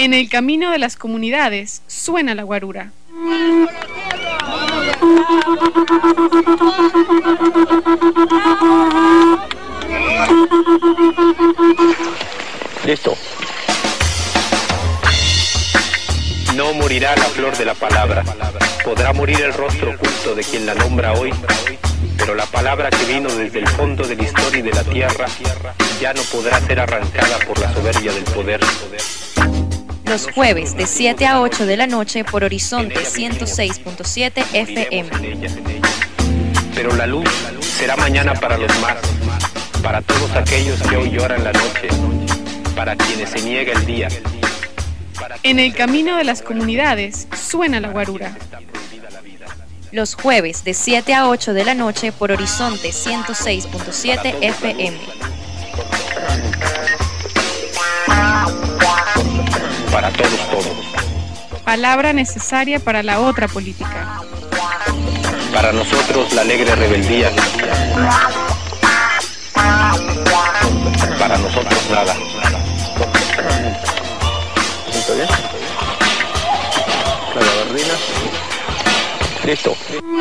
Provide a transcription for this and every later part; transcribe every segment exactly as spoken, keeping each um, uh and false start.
En el camino de las comunidades suena la guarura. Listo. No morirá la flor de la palabra. Podrá morir el rostro oculto de quien la nombra hoy, pero la palabra que vino desde el fondo de la historia y de la tierra ya no podrá ser arrancada por la soberbia del poder. Los jueves de siete a ocho de la noche por Horizonte ciento seis punto siete F M. Pero la luz será mañana para los más, para todos aquellos que hoy lloran la noche, para quienes se niega el día. En el camino de las comunidades suena la guarura. Los jueves de siete a ocho de la noche por Horizonte ciento seis punto siete F M. Para todos, todos. Palabra necesaria para la otra política. Para nosotros la alegre rebeldía. Para nosotros nada. ¿Está bien? La gabardina. Listo.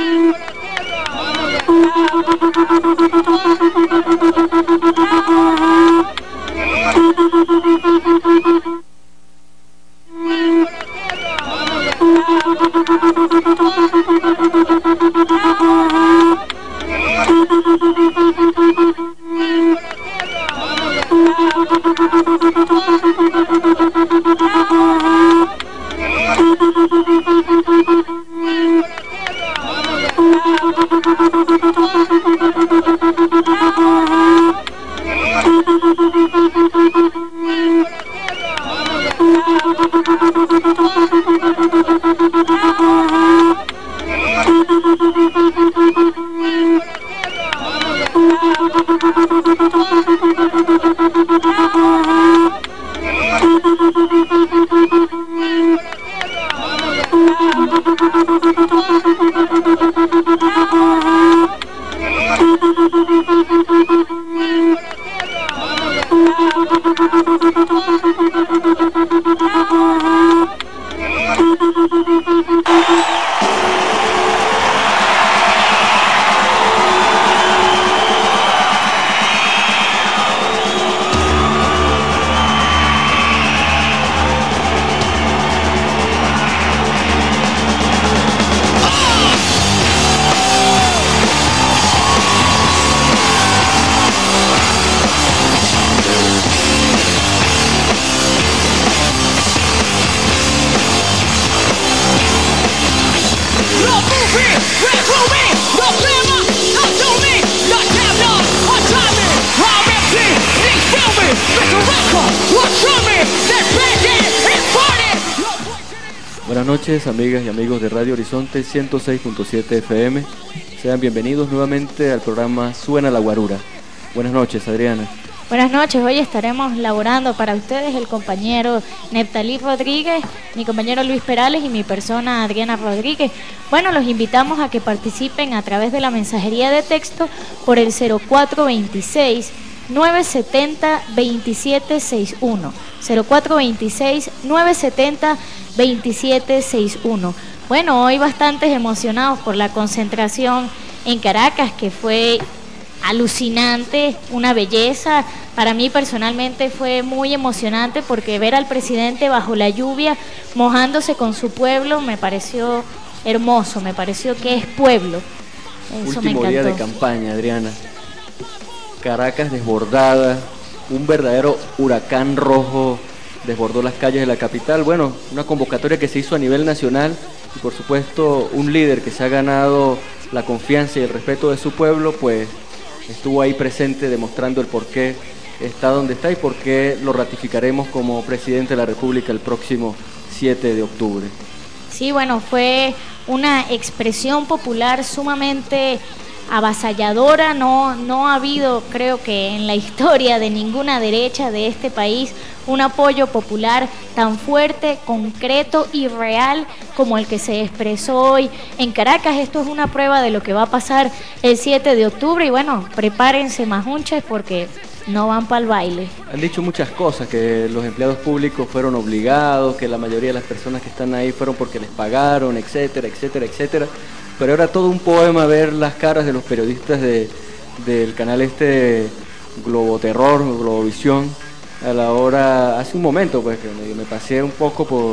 Buenas noches, amigas y amigos de Radio Horizonte ciento seis punto siete F M. Sean bienvenidos nuevamente al programa Suena la Guarura. Buenas noches, Adriana. Buenas noches, hoy estaremos laborando para ustedes el compañero Neptalí Rodríguez, mi compañero Luis Perales y mi persona Adriana Rodríguez. Bueno, los invitamos a que participen a través de la mensajería de texto por el cero cuatro veintiséis, nueve setenta, veintisiete sesenta y uno. cero cuatro veintiséis, nueve setenta, veintisiete sesenta y uno. Bueno, hoy bastantes emocionados por la concentración en Caracas, que fue alucinante, una belleza. Para mí personalmente fue muy emocionante porque ver al presidente bajo la lluvia, mojándose con su pueblo, me pareció hermoso, me pareció que es pueblo. Eso me Último encantó. día de campaña, Adriana. Caracas desbordada, un verdadero huracán rojo desbordó las calles de la capital. Bueno, una convocatoria que se hizo a nivel nacional y por supuesto un líder que se ha ganado la confianza y el respeto de su pueblo, pues estuvo ahí presente demostrando el por qué está donde está y por qué lo ratificaremos como presidente de la República el próximo siete de octubre. Sí, bueno, fue una expresión popular sumamente avasalladora. No, no ha habido, creo que en la historia de ninguna derecha de este país, un apoyo popular tan fuerte, concreto y real como el que se expresó hoy en Caracas. Esto es una prueba de lo que va a pasar el siete de octubre y bueno, prepárense majunches porque no van para el baile. Han dicho muchas cosas, que los empleados públicos fueron obligados, que la mayoría de las personas que están ahí fueron porque les pagaron, etcétera, etcétera, etcétera. Pero era todo un poema ver las caras de los periodistas de, del canal este Globoterror, Globovisión, a la hora, hace un momento pues que me, me pasé un poco por,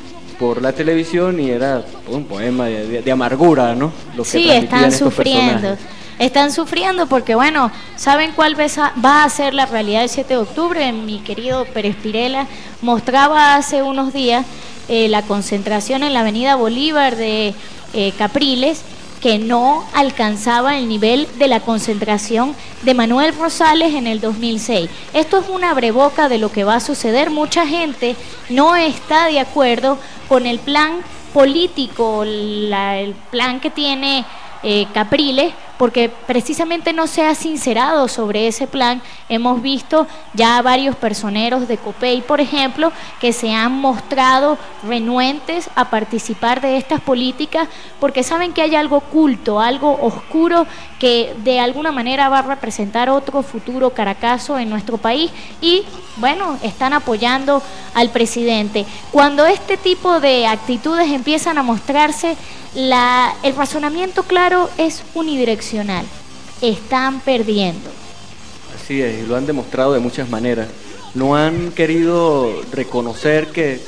por la televisión y era todo un poema de, de, de amargura, ¿no? Lo que sí, están sufriendo. Están sufriendo porque, bueno, ¿saben cuál va a ser la realidad del siete de octubre? Mi querido Pérez Pirela mostraba hace unos días eh, la concentración en la avenida Bolívar de eh, Capriles, que no alcanzaba el nivel de la concentración de Manuel Rosales en el dos mil seis. Esto es una abreboca de lo que va a suceder. Mucha gente no está de acuerdo con el plan político, la, el plan que tiene eh, Capriles, porque precisamente no se ha sincerado sobre ese plan. Hemos visto ya varios personeros de Copey, por ejemplo, que se han mostrado renuentes a participar de estas políticas porque saben que hay algo oculto, algo oscuro que de alguna manera va a representar otro futuro Caracazo en nuestro país y, bueno, están apoyando al presidente. Cuando este tipo de actitudes empiezan a mostrarse, la, el razonamiento claro es unidireccional. Están perdiendo. Así es, y lo han demostrado de muchas maneras. No han querido reconocer que,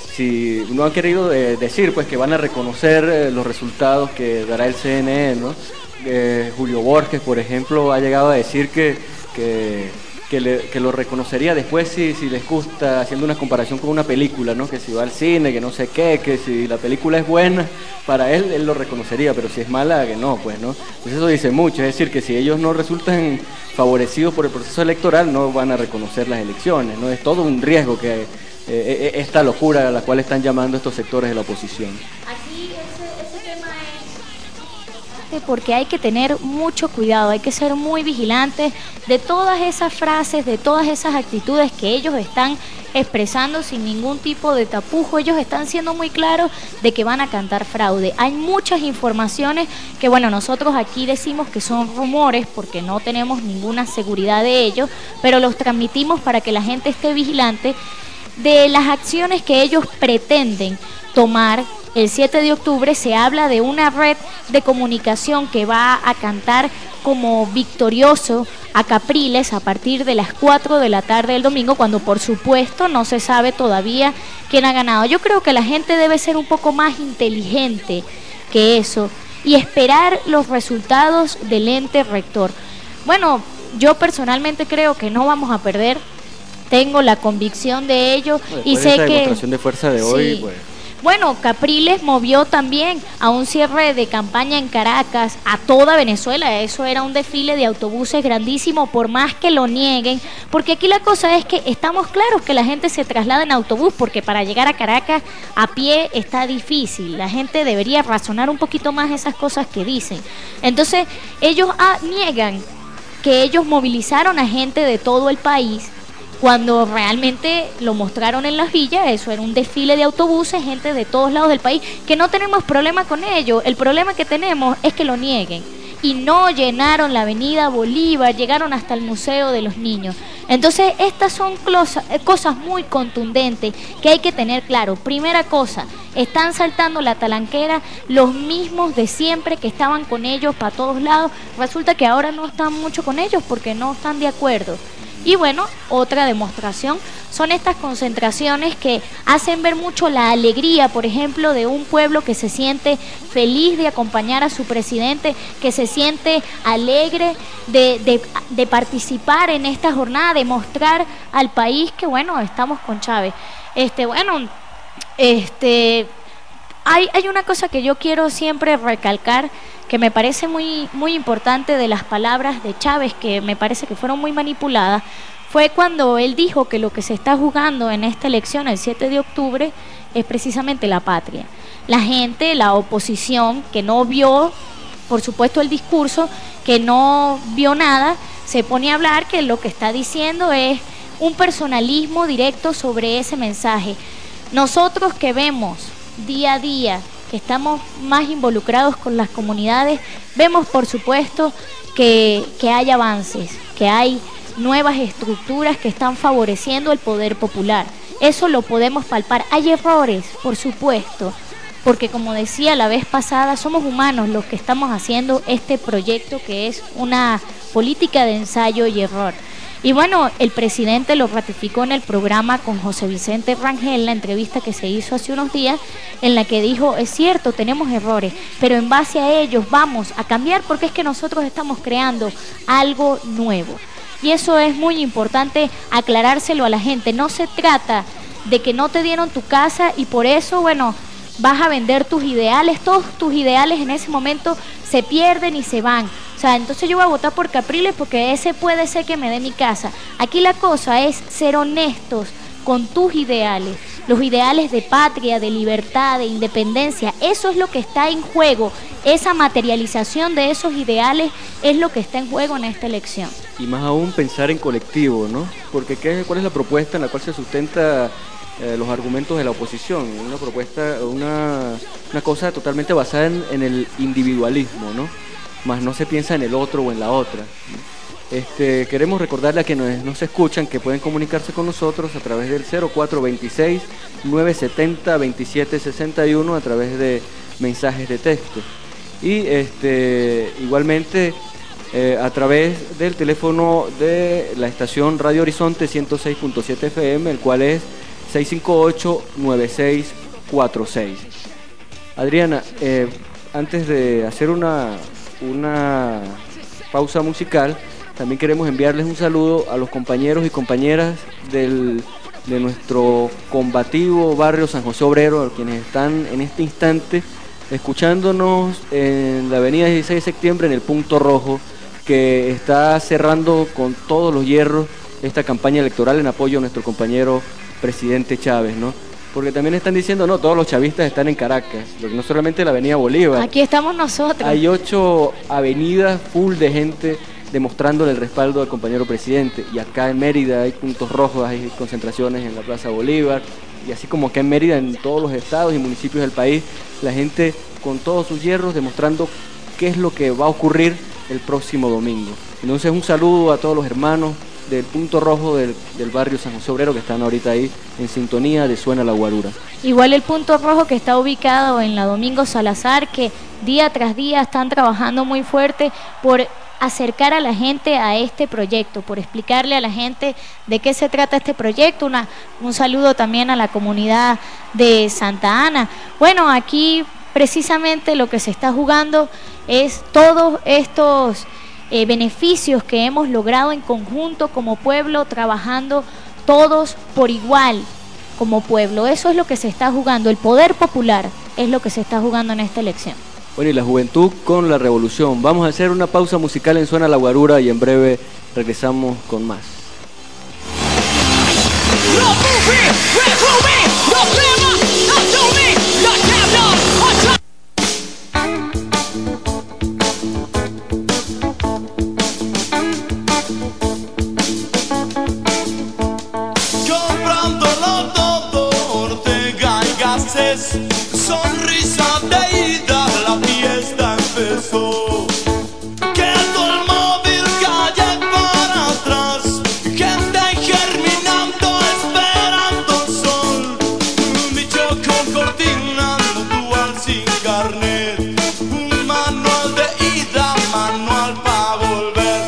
si no han querido eh, decir pues que van a reconocer eh, los resultados que dará el C N E, ¿no? Eh, Julio Borges, por ejemplo, ha llegado a decir que, que, que, le, que lo reconocería después si, si les gusta, haciendo una comparación con una película, ¿no? Que si va al cine, que no sé qué, que si la película es buena, para él, él lo reconocería, pero si es mala, que no, pues, ¿no? Pues eso dice mucho, es decir, que si ellos no resultan favorecidos por el proceso electoral, no van a reconocer las elecciones, ¿no? Es todo un riesgo que eh, esta locura a la cual están llamando estos sectores de la oposición. Aquí ese, ese tema es porque hay que tener mucho cuidado, hay que ser muy vigilantes de todas esas frases, de todas esas actitudes que ellos están expresando sin ningún tipo de tapujo. Ellos están siendo muy claros de que van a cantar fraude. Hay muchas informaciones que, bueno, nosotros aquí decimos que son rumores porque no tenemos ninguna seguridad de ellos, pero los transmitimos para que la gente esté vigilante de las acciones que ellos pretenden tomar. El siete de octubre se habla de una red de comunicación que va a cantar como victorioso a Capriles a partir de las cuatro de la tarde del domingo, cuando por supuesto no se sabe todavía quién ha ganado. Yo creo que la gente debe ser un poco más inteligente que eso y esperar los resultados del ente rector. Bueno, yo personalmente creo que no vamos a perder, tengo la convicción de ello. Después y de sé esa que demostración de fuerza de hoy, sí. pues. Bueno, Capriles movió también a un cierre de campaña en Caracas a toda Venezuela. Eso era un desfile de autobuses grandísimo, por más que lo nieguen, porque aquí la cosa es que estamos claros que la gente se traslada en autobús, porque para llegar a Caracas a pie está difícil. La gente debería razonar un poquito más esas cosas que dicen. Entonces, ellos ah, niegan que ellos movilizaron a gente de todo el país, cuando realmente lo mostraron en las villas. Eso era un desfile de autobuses, gente de todos lados del país, que no tenemos problema con ello. El problema que tenemos es que lo nieguen. Y no llenaron la avenida Bolívar, llegaron hasta el Museo de los Niños. Entonces, estas son cosas muy contundentes que hay que tener claro. Primera cosa, están saltando la talanquera los mismos de siempre que estaban con ellos para todos lados. Resulta que ahora no están mucho con ellos porque no están de acuerdo. Y bueno, otra demostración son estas concentraciones que hacen ver mucho la alegría, por ejemplo, de un pueblo que se siente feliz de acompañar a su presidente, que se siente alegre de, de, de participar en esta jornada, de mostrar al país que, bueno, estamos con Chávez. Este, bueno, este... Hay, hay una cosa que yo quiero siempre recalcar, que me parece muy, muy importante de las palabras de Chávez, que me parece que fueron muy manipuladas, fue cuando él dijo que lo que se está jugando en esta elección el siete de octubre es precisamente la patria. La gente, la oposición, que no vio, por supuesto, el discurso, que no vio nada, se pone a hablar que lo que está diciendo es un personalismo directo sobre ese mensaje. Nosotros que vemos día a día, que estamos más involucrados con las comunidades, vemos por supuesto que, que hay avances, que hay nuevas estructuras que están favoreciendo el poder popular. Eso lo podemos palpar. Hay errores, por supuesto, porque como decía la vez pasada, somos humanos los que estamos haciendo este proyecto que es una política de ensayo y error. Y bueno, el presidente lo ratificó en el programa con José Vicente Rangel, la entrevista que se hizo hace unos días, en la que dijo, es cierto, tenemos errores, pero en base a ellos vamos a cambiar porque es que nosotros estamos creando algo nuevo. Y eso es muy importante aclarárselo a la gente. No se trata de que no te dieron tu casa y por eso, bueno, vas a vender tus ideales. Todos tus ideales en ese momento se pierden y se van. O sea, entonces yo voy a votar por Capriles porque ese puede ser que me dé mi casa. Aquí la cosa es ser honestos con tus ideales, los ideales de patria, de libertad, de independencia. Eso es lo que está en juego. Esa materialización de esos ideales es lo que está en juego en esta elección. Y más aún pensar en colectivo, ¿no? Porque ¿qué, ¿cuál es la propuesta en la cual se sustenta eh, los argumentos de la oposición? Una propuesta, una, una cosa totalmente basada en, en el individualismo, ¿no? Más no se piensa en el otro o en la otra. Este, queremos recordarle a quienes nos escuchan que pueden comunicarse con nosotros a través del cero cuatro veintiséis, nueve setenta, veintisiete sesenta y uno a través de mensajes de texto. Y este, igualmente eh, a través del teléfono de la estación Radio Horizonte ciento seis punto siete F M, el cual es seis cinco ocho, nueve seis cuatro seis. Adriana, eh, antes de hacer una... una pausa musical, también queremos enviarles un saludo a los compañeros y compañeras del, de nuestro combativo barrio San José Obrero, a quienes están en este instante escuchándonos en la avenida dieciséis de septiembre, en el Punto Rojo, que está cerrando con todos los hierros esta campaña electoral en apoyo a nuestro compañero presidente Chávez, ¿no? Porque también están diciendo, no, todos los chavistas están en Caracas, porque no solamente la avenida Bolívar. Aquí estamos nosotros. Hay ocho avenidas full de gente demostrándole el respaldo al compañero presidente. Y acá en Mérida hay puntos rojos, hay concentraciones en la Plaza Bolívar. Y así como acá en Mérida, en todos los estados y municipios del país, la gente con todos sus hierros demostrando qué es lo que va a ocurrir el próximo domingo. Entonces un saludo a todos los hermanos del Punto Rojo del, del barrio San José Obrero que están ahorita ahí en sintonía de Suena la Guarura. Igual el Punto Rojo que está ubicado en la Domingo Salazar, que día tras día están trabajando muy fuerte por acercar a la gente a este proyecto, por explicarle a la gente de qué se trata este proyecto. Una, un saludo también a la comunidad de Santa Ana. Bueno, aquí precisamente lo que se está jugando es todos estos eh, beneficios que hemos logrado en conjunto como pueblo, trabajando todos por igual como pueblo. Eso es lo que se está jugando, el poder popular es lo que se está jugando en esta elección. Bueno, y la juventud con la revolución. Vamos a hacer una pausa musical en Suena la Guarura y en breve regresamos con más. Comprándolo todo, Ortega y Gasset, sonrisa de ida, la fiesta empezó. Quedó el móvil, calle para atrás, gente germinando, esperando el sol. Un bicho con cortina, dual sin carnet, un manual de ida, manual para volver.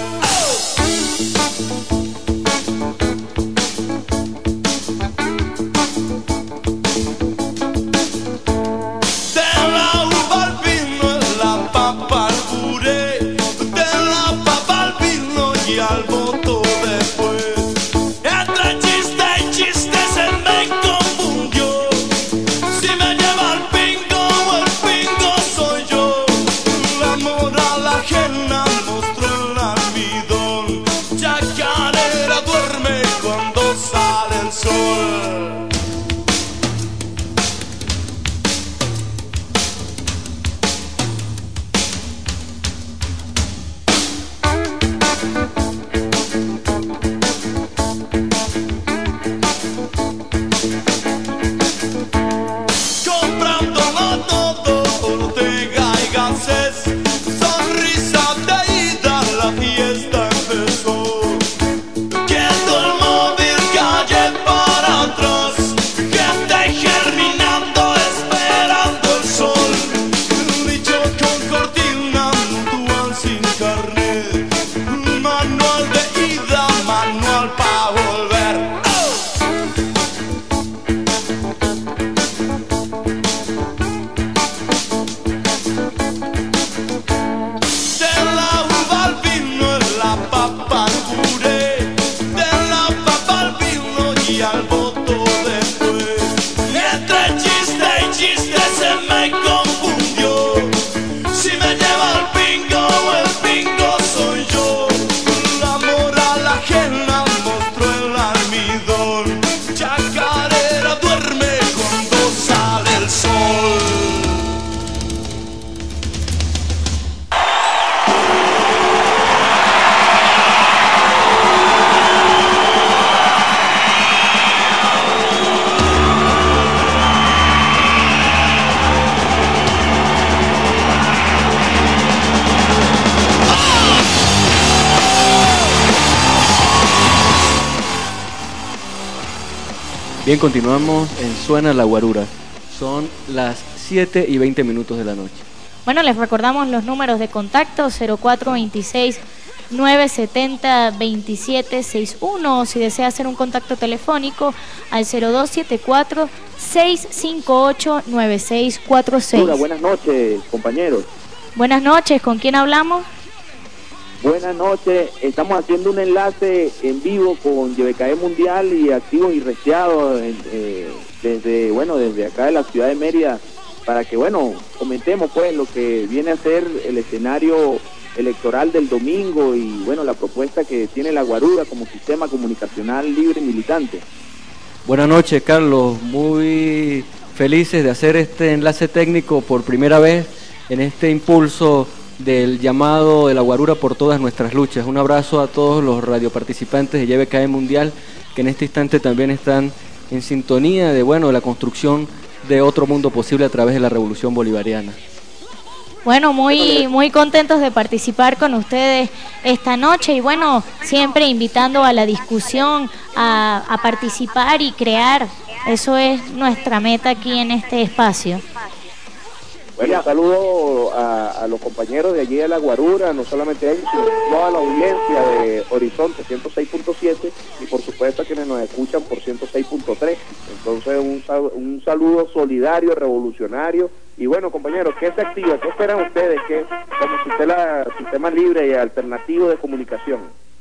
Bien, continuamos en Suena la Guarura. Son las siete y veinte minutos de la noche. Bueno, les recordamos los números de contacto: cero cuatro veintiséis, nueve setenta, veintisiete sesenta y uno, o si desea hacer un contacto telefónico al cero dos setenta y cuatro, seis cinco ocho, nueve seis cuatro seis. Hola, buenas noches, compañeros. Buenas noches, ¿con quién hablamos? Buenas noches, estamos haciendo un enlace en vivo con Y B K E Mundial y Activos y Restiados eh, desde, bueno, desde acá de la ciudad de Mérida, para que, bueno, comentemos pues lo que viene a ser el escenario electoral del domingo y, bueno, la propuesta que tiene la Guarura como sistema comunicacional libre y militante. Buenas noches, Carlos, muy felices de hacer este enlace técnico por primera vez en este impulso del llamado de la Guarura por todas nuestras luchas. Un abrazo a todos los radioparticipantes de Y B K E Mundial que en este instante también están en sintonía de, bueno, la construcción de otro mundo posible a través de la revolución bolivariana. Bueno, muy muy contentos de participar con ustedes esta noche y, bueno, siempre invitando a la discusión, a, a participar y crear. Eso es nuestra meta aquí en este espacio. Bueno, un saludo a, a los compañeros de allí de la Guarura, no solamente a ellos, sino a toda la audiencia de Horizonte ciento seis punto siete y por supuesto a quienes nos escuchan por ciento seis punto tres. Entonces un, un saludo solidario, revolucionario. Y bueno, compañeros, ¿qué se activa? ¿Qué esperan ustedes? ¿Qué, como sistema, sistema libre y alternativo de comunicación?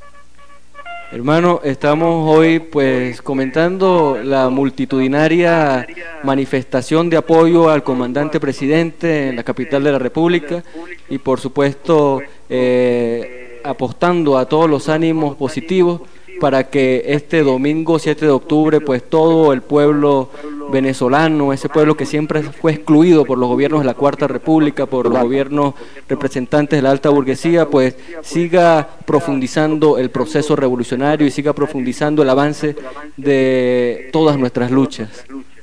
Hermano, estamos hoy pues comentando la multitudinaria manifestación de apoyo al comandante presidente en la capital de la República y por supuesto eh, apostando a todos los ánimos positivos para que este domingo siete de octubre pues todo el pueblo venezolano, ese pueblo que siempre fue excluido por los gobiernos de la Cuarta República, por los gobiernos representantes de la alta burguesía, pues siga profundizando el proceso revolucionario y siga profundizando el avance de todas nuestras luchas.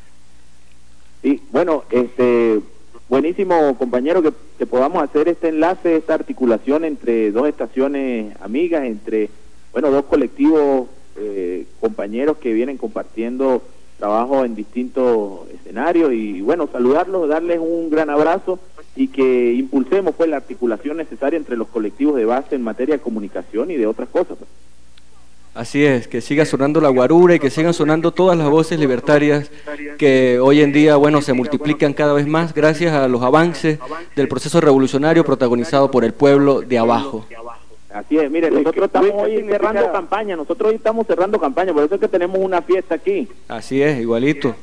Sí, bueno, este buenísimo, compañero, que, que podamos hacer este enlace, esta articulación entre dos estaciones amigas, entre, bueno, dos colectivos, eh, compañeros que vienen compartiendo trabajo en distintos escenarios y, bueno, saludarlos, darles un gran abrazo y que impulsemos pues la articulación necesaria entre los colectivos de base en materia de comunicación y de otras cosas. Pues. Así es, que siga sonando la Guarura y que sigan sonando todas las voces libertarias que hoy en día, bueno, se multiplican cada vez más gracias a los avances del proceso revolucionario protagonizado por el pueblo de abajo. Así es, mire, nosotros estamos hoy cerrando campaña, nosotros hoy estamos cerrando campaña, por eso es que tenemos una fiesta aquí. Así es, igualito.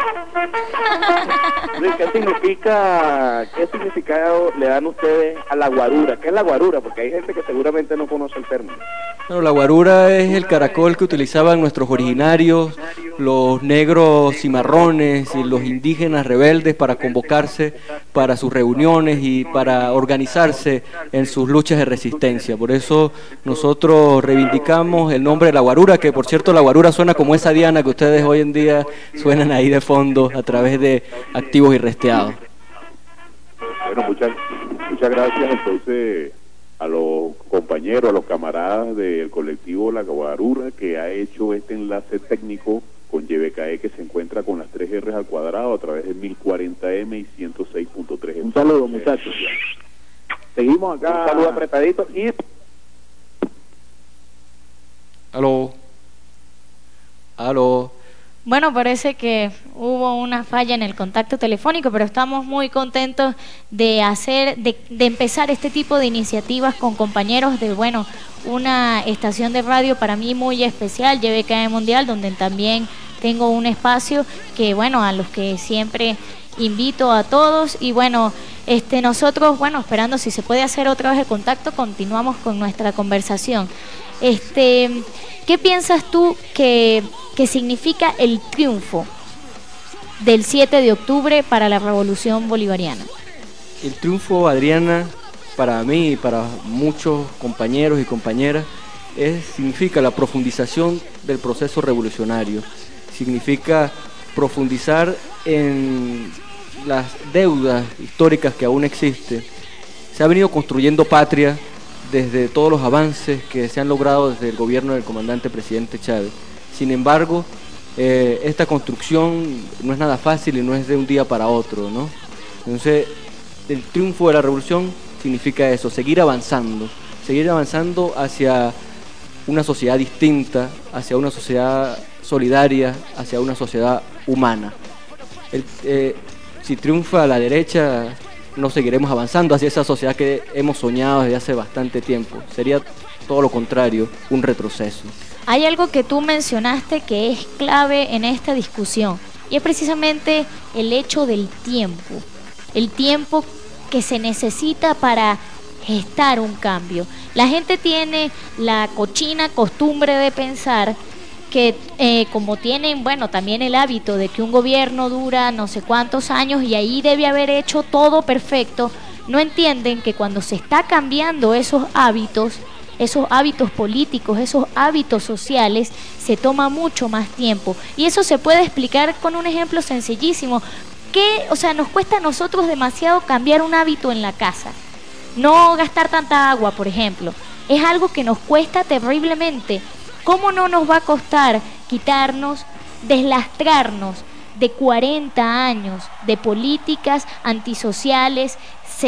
Luis, ¿qué significa, qué significado le dan ustedes a la Guarura? ¿Qué es la Guarura? Porque hay gente que seguramente no conoce el término. Bueno, la Guarura es el caracol que utilizaban nuestros originarios, los negros cimarrones y los indígenas rebeldes para convocarse para sus reuniones y para organizarse en sus luchas de resistencia. Por eso nosotros reivindicamos el nombre de la Guarura, que por cierto la Guarura suena como esa diana que ustedes hoy en día suenan ahí de fondo a través de Activos y Restiados. Bueno, muchas, muchas gracias entonces a los compañeros, a los camaradas del colectivo La Guarura que ha hecho este enlace técnico con Y B K E que se encuentra con las tres R's al cuadrado a través de mil cuarenta eme y ciento seis punto tres. Un saludo, muchachos. Seguimos acá. Un saludo apretadito y... Aló. Aló. Bueno, parece que hubo una falla en el contacto telefónico, pero estamos muy contentos de hacer, de, de empezar este tipo de iniciativas con compañeros de, bueno, una estación de radio para mí muy especial, Y B K E Mundial, donde también tengo un espacio que, bueno, a los que siempre invito a todos y, bueno, este nosotros, bueno, esperando si se puede hacer otra vez el contacto, continuamos con nuestra conversación. Este, ¿qué piensas tú que, que significa el triunfo del siete de octubre para la revolución bolivariana? El triunfo, Adriana, para mí y para muchos compañeros y compañeras, es, significa la profundización del proceso revolucionario, significa profundizar en las deudas históricas que aún existen. Se ha venido construyendo patria desde todos los avances que se han logrado desde el gobierno del comandante presidente Chávez. Sin embargo, eh, esta construcción no es nada fácil y no es de un día para otro, ¿no? Entonces, el triunfo de la revolución significa eso, seguir avanzando, seguir avanzando hacia una sociedad distinta, hacia una sociedad solidaria, hacia una sociedad humana. El, eh, si triunfa la derecha, no seguiremos avanzando hacia esa sociedad que hemos soñado desde hace bastante tiempo. Sería todo lo contrario, un retroceso. Hay algo que tú mencionaste que es clave en esta discusión, y es precisamente el hecho del tiempo. El tiempo que se necesita para gestar un cambio. La gente tiene la cochina costumbre de pensar que eh, como tienen, bueno, también el hábito de que un gobierno dura no sé cuántos años y ahí debe haber hecho todo perfecto, no entienden que cuando se está cambiando esos hábitos, esos hábitos políticos, esos hábitos sociales, se toma mucho más tiempo. Y eso se puede explicar con un ejemplo sencillísimo. Que, o sea, nos cuesta a nosotros demasiado cambiar un hábito en la casa. No gastar tanta agua, por ejemplo. Es algo que nos cuesta terriblemente. ¿Cómo no nos va a costar quitarnos, deslastrarnos de cuarenta años de políticas antisociales,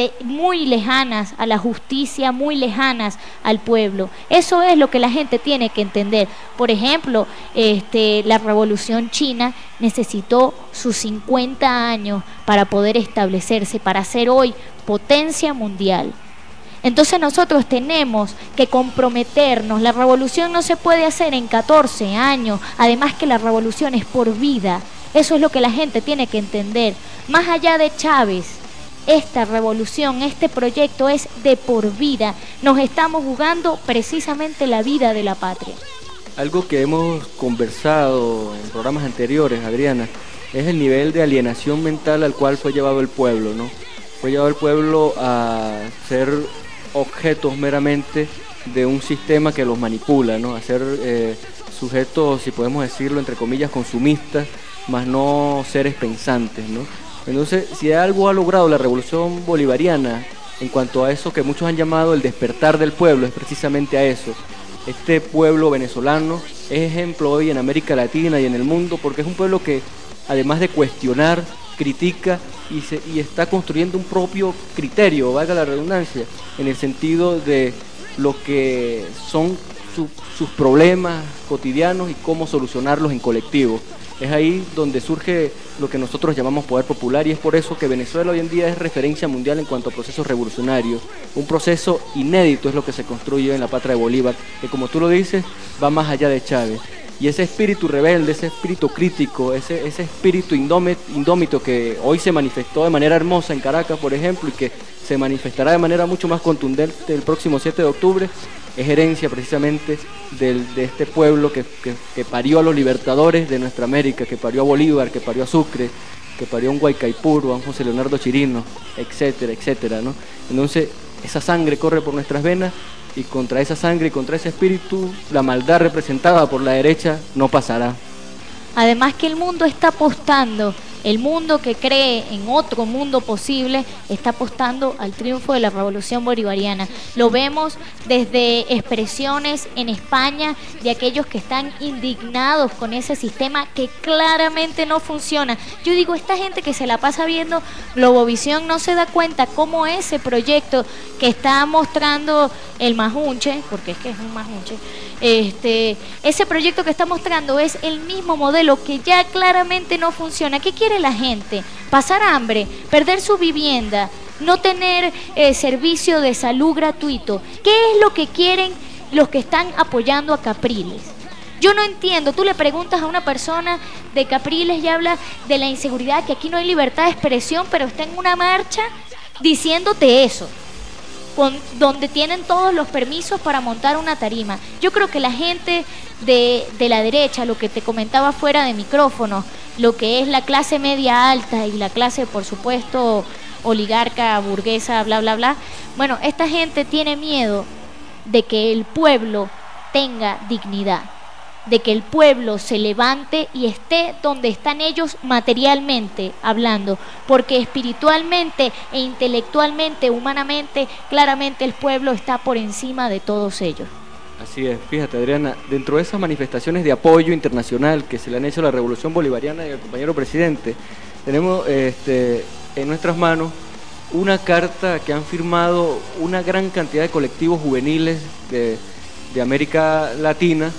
muy lejanas a la justicia, muy lejanas al pueblo? Eso es lo que la gente tiene que entender. Por ejemplo, este, la Revolución China necesitó sus cincuenta años para poder establecerse, para ser hoy potencia mundial. Entonces nosotros tenemos que comprometernos. La revolución no se puede hacer en catorce años, además que la revolución es por vida. Eso es lo que la gente tiene que entender. Más allá de Chávez, esta revolución, este proyecto es de por vida. Nos estamos jugando precisamente la vida de la patria. Algo que hemos conversado en programas anteriores, Adriana, es el nivel de alienación mental al cual fue llevado el pueblo, ¿no? Fue llevado el pueblo a ser objetos meramente de un sistema que los manipula, ¿no? A ser eh, sujetos, si podemos decirlo, entre comillas, consumistas, más no seres pensantes, ¿no? Entonces, si algo ha logrado la revolución bolivariana en cuanto a eso que muchos han llamado el despertar del pueblo, es precisamente a eso. Este pueblo venezolano es ejemplo hoy en América Latina y en el mundo, porque es un pueblo que, además de cuestionar, critica y, se, y está construyendo un propio criterio, valga la redundancia, en el sentido de lo que son su, sus problemas cotidianos y cómo solucionarlos en colectivo. Es ahí donde surge lo que nosotros llamamos poder popular, y es por eso que Venezuela hoy en día es referencia mundial en cuanto a procesos revolucionarios. Un proceso inédito es lo que se construye en la patria de Bolívar, que, como tú lo dices, va más allá de Chávez. Y ese espíritu rebelde, ese espíritu crítico, ese, ese espíritu indómito, indómito que hoy se manifestó de manera hermosa en Caracas, por ejemplo, y que se manifestará de manera mucho más contundente el próximo siete de octubre, es herencia precisamente del, de este pueblo que, que, que parió a los libertadores de nuestra América, que parió a Bolívar, que parió a Sucre, que parió a un Guaycaipuro, a un José Leonardo Chirino, etcétera, etcétera, ¿no? Entonces, esa sangre corre por nuestras venas, y contra esa sangre y contra ese espíritu, la maldad representada por la derecha no pasará. Además que el mundo está apostando, el mundo que cree en otro mundo posible, está apostando al triunfo de la revolución bolivariana. Lo vemos desde expresiones en España de aquellos que están indignados con ese sistema que claramente no funciona. Yo digo, esta gente que se la pasa viendo Globovisión no se da cuenta cómo ese proyecto que está mostrando el Majunche, porque es que es un Majunche, este, ese proyecto que está mostrando es el mismo modelo que ya claramente no funciona. ¿Qué quiere la gente? Pasar hambre, perder su vivienda, no tener eh, servicio de salud gratuito. ¿Qué es lo que quieren los que están apoyando a Capriles? Yo no entiendo. Tú le preguntas a una persona de Capriles y habla de la inseguridad, que aquí no hay libertad de expresión, pero está en una marcha diciéndote eso, con, donde tienen todos los permisos para montar una tarima. Yo creo que la gente de, de la derecha, lo que te comentaba fuera de micrófono, lo que es la clase media alta y la clase, por supuesto, oligarca, burguesa, bla, bla, bla, bueno, esta gente tiene miedo de que el pueblo tenga dignidad, de que el pueblo se levante y esté donde están ellos materialmente hablando, porque espiritualmente e intelectualmente, humanamente, claramente el pueblo está por encima de todos ellos. Así es, fíjate Adriana, dentro de esas manifestaciones de apoyo internacional que se le han hecho a la Revolución Bolivariana y al compañero presidente, tenemos este, en nuestras manos una carta que han firmado una gran cantidad de colectivos juveniles de, de América Latina,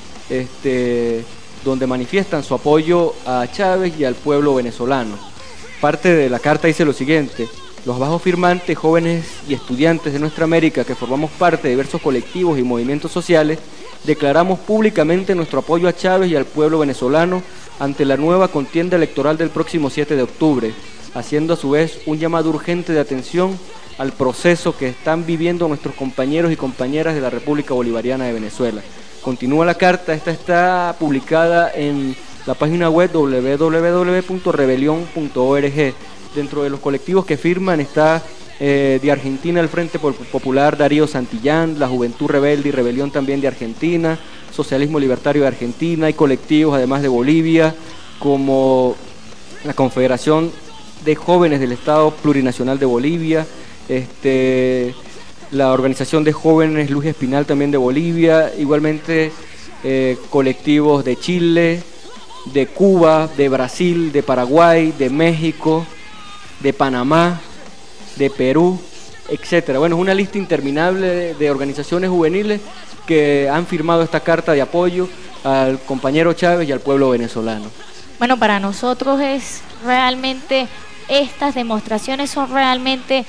este, donde manifiestan su apoyo a Chávez y al pueblo venezolano. Parte de la carta dice lo siguiente: los bajos firmantes, jóvenes y estudiantes de nuestra América que formamos parte de diversos colectivos y movimientos sociales, declaramos públicamente nuestro apoyo a Chávez y al pueblo venezolano ante la nueva contienda electoral del próximo siete de octubre, haciendo a su vez un llamado urgente de atención al proceso que están viviendo nuestros compañeros y compañeras de la República Bolivariana de Venezuela. Continúa la carta, esta está publicada en la página web doble u doble u doble u punto rebelión punto org. Dentro de los colectivos que firman está eh, de Argentina el Frente Popular Darío Santillán, la Juventud Rebelde y Rebelión también de Argentina, Socialismo Libertario de Argentina. Hay colectivos además de Bolivia como la Confederación de Jóvenes del Estado Plurinacional de Bolivia, este, la Organización de Jóvenes Luz Espinal también de Bolivia, igualmente eh, colectivos de Chile, de Cuba, de Brasil, de Paraguay, de México, de Panamá, de Perú, etcétera. Bueno, es una lista interminable de, de organizaciones juveniles que han firmado esta carta de apoyo al compañero Chávez y al pueblo venezolano. Bueno, para nosotros es realmente, estas demostraciones son realmente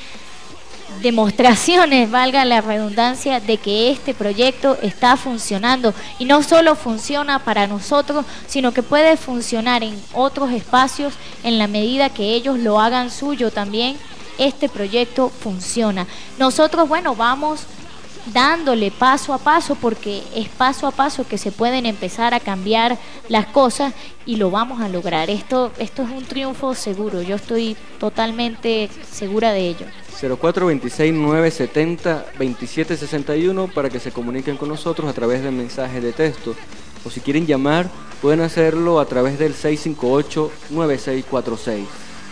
demostraciones, valga la redundancia, de que este proyecto está funcionando, y no solo funciona para nosotros, sino que puede funcionar en otros espacios en la medida que ellos lo hagan suyo también. Este proyecto funciona. Nosotros, bueno, vamos dándole paso a paso, porque es paso a paso que se pueden empezar a cambiar las cosas, y lo vamos a lograr. Esto, esto es un triunfo seguro, yo estoy totalmente segura de ello. cero cuatro veintiséis nueve setenta veintisiete sesenta y uno para que se comuniquen con nosotros a través de mensajes de texto, o si quieren llamar pueden hacerlo a través del seis cinco ocho nueve seis cuatro seis.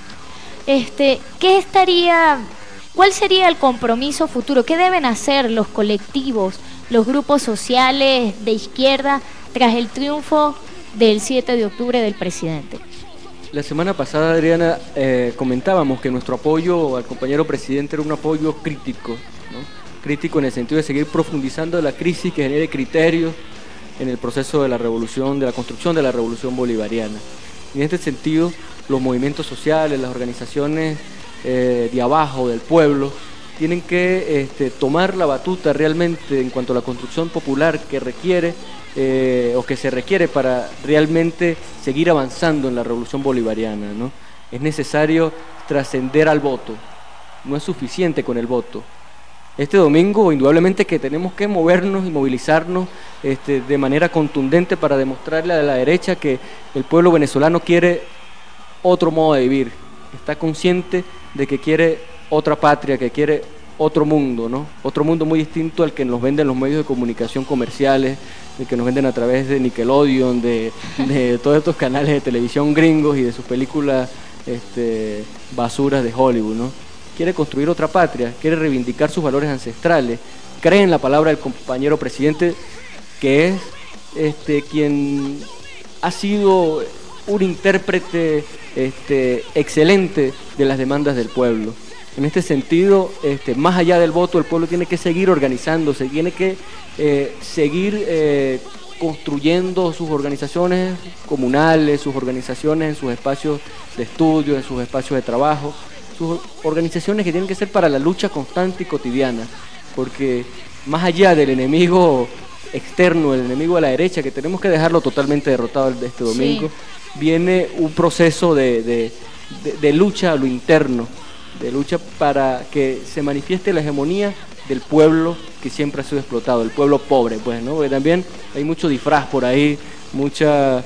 Este, ¿qué estaría, cuál sería el compromiso futuro? ¿Qué deben hacer los colectivos, los grupos sociales de izquierda tras el triunfo del siete de octubre del presidente? La semana pasada, Adriana, eh, comentábamos que nuestro apoyo al compañero presidente era un apoyo crítico, ¿no? Crítico en el sentido de seguir profundizando la crisis que genere criterios en el proceso de la revolución, de la construcción de la revolución bolivariana. Y en este sentido, los movimientos sociales, las organizaciones eh, de abajo, del pueblo, tienen que este, tomar la batuta realmente en cuanto a la construcción popular que requiere eh, o que se requiere para realmente seguir avanzando en la revolución bolivariana, ¿no? Es necesario trascender al voto, no es suficiente con el voto. Este domingo indudablemente que tenemos que movernos y movilizarnos este, de manera contundente para demostrarle a la derecha que el pueblo venezolano quiere otro modo de vivir, está consciente de que quiere otra patria, que quiere otro mundo, ¿no? Otro mundo muy distinto al que nos venden los medios de comunicación comerciales, el que nos venden a través de Nickelodeon, de, de todos estos canales de televisión gringos y de sus películas este, basuras de Hollywood, ¿no? Quiere construir otra patria, quiere reivindicar sus valores ancestrales, cree en la palabra del compañero presidente, que es este, quien ha sido un intérprete este, excelente de las demandas del pueblo. En este sentido, este, más allá del voto, el pueblo tiene que seguir organizándose, tiene que eh, seguir eh, construyendo sus organizaciones comunales, sus organizaciones en sus espacios de estudio, en sus espacios de trabajo, sus organizaciones que tienen que ser para la lucha constante y cotidiana, porque más allá del enemigo externo, el enemigo de la derecha, que tenemos que dejarlo totalmente derrotado este domingo, sí, viene un proceso de, de, de, de lucha a lo interno, de lucha para que se manifieste la hegemonía del pueblo que siempre ha sido explotado, el pueblo pobre, pues, ¿no? Porque también hay mucho disfraz por ahí, mucha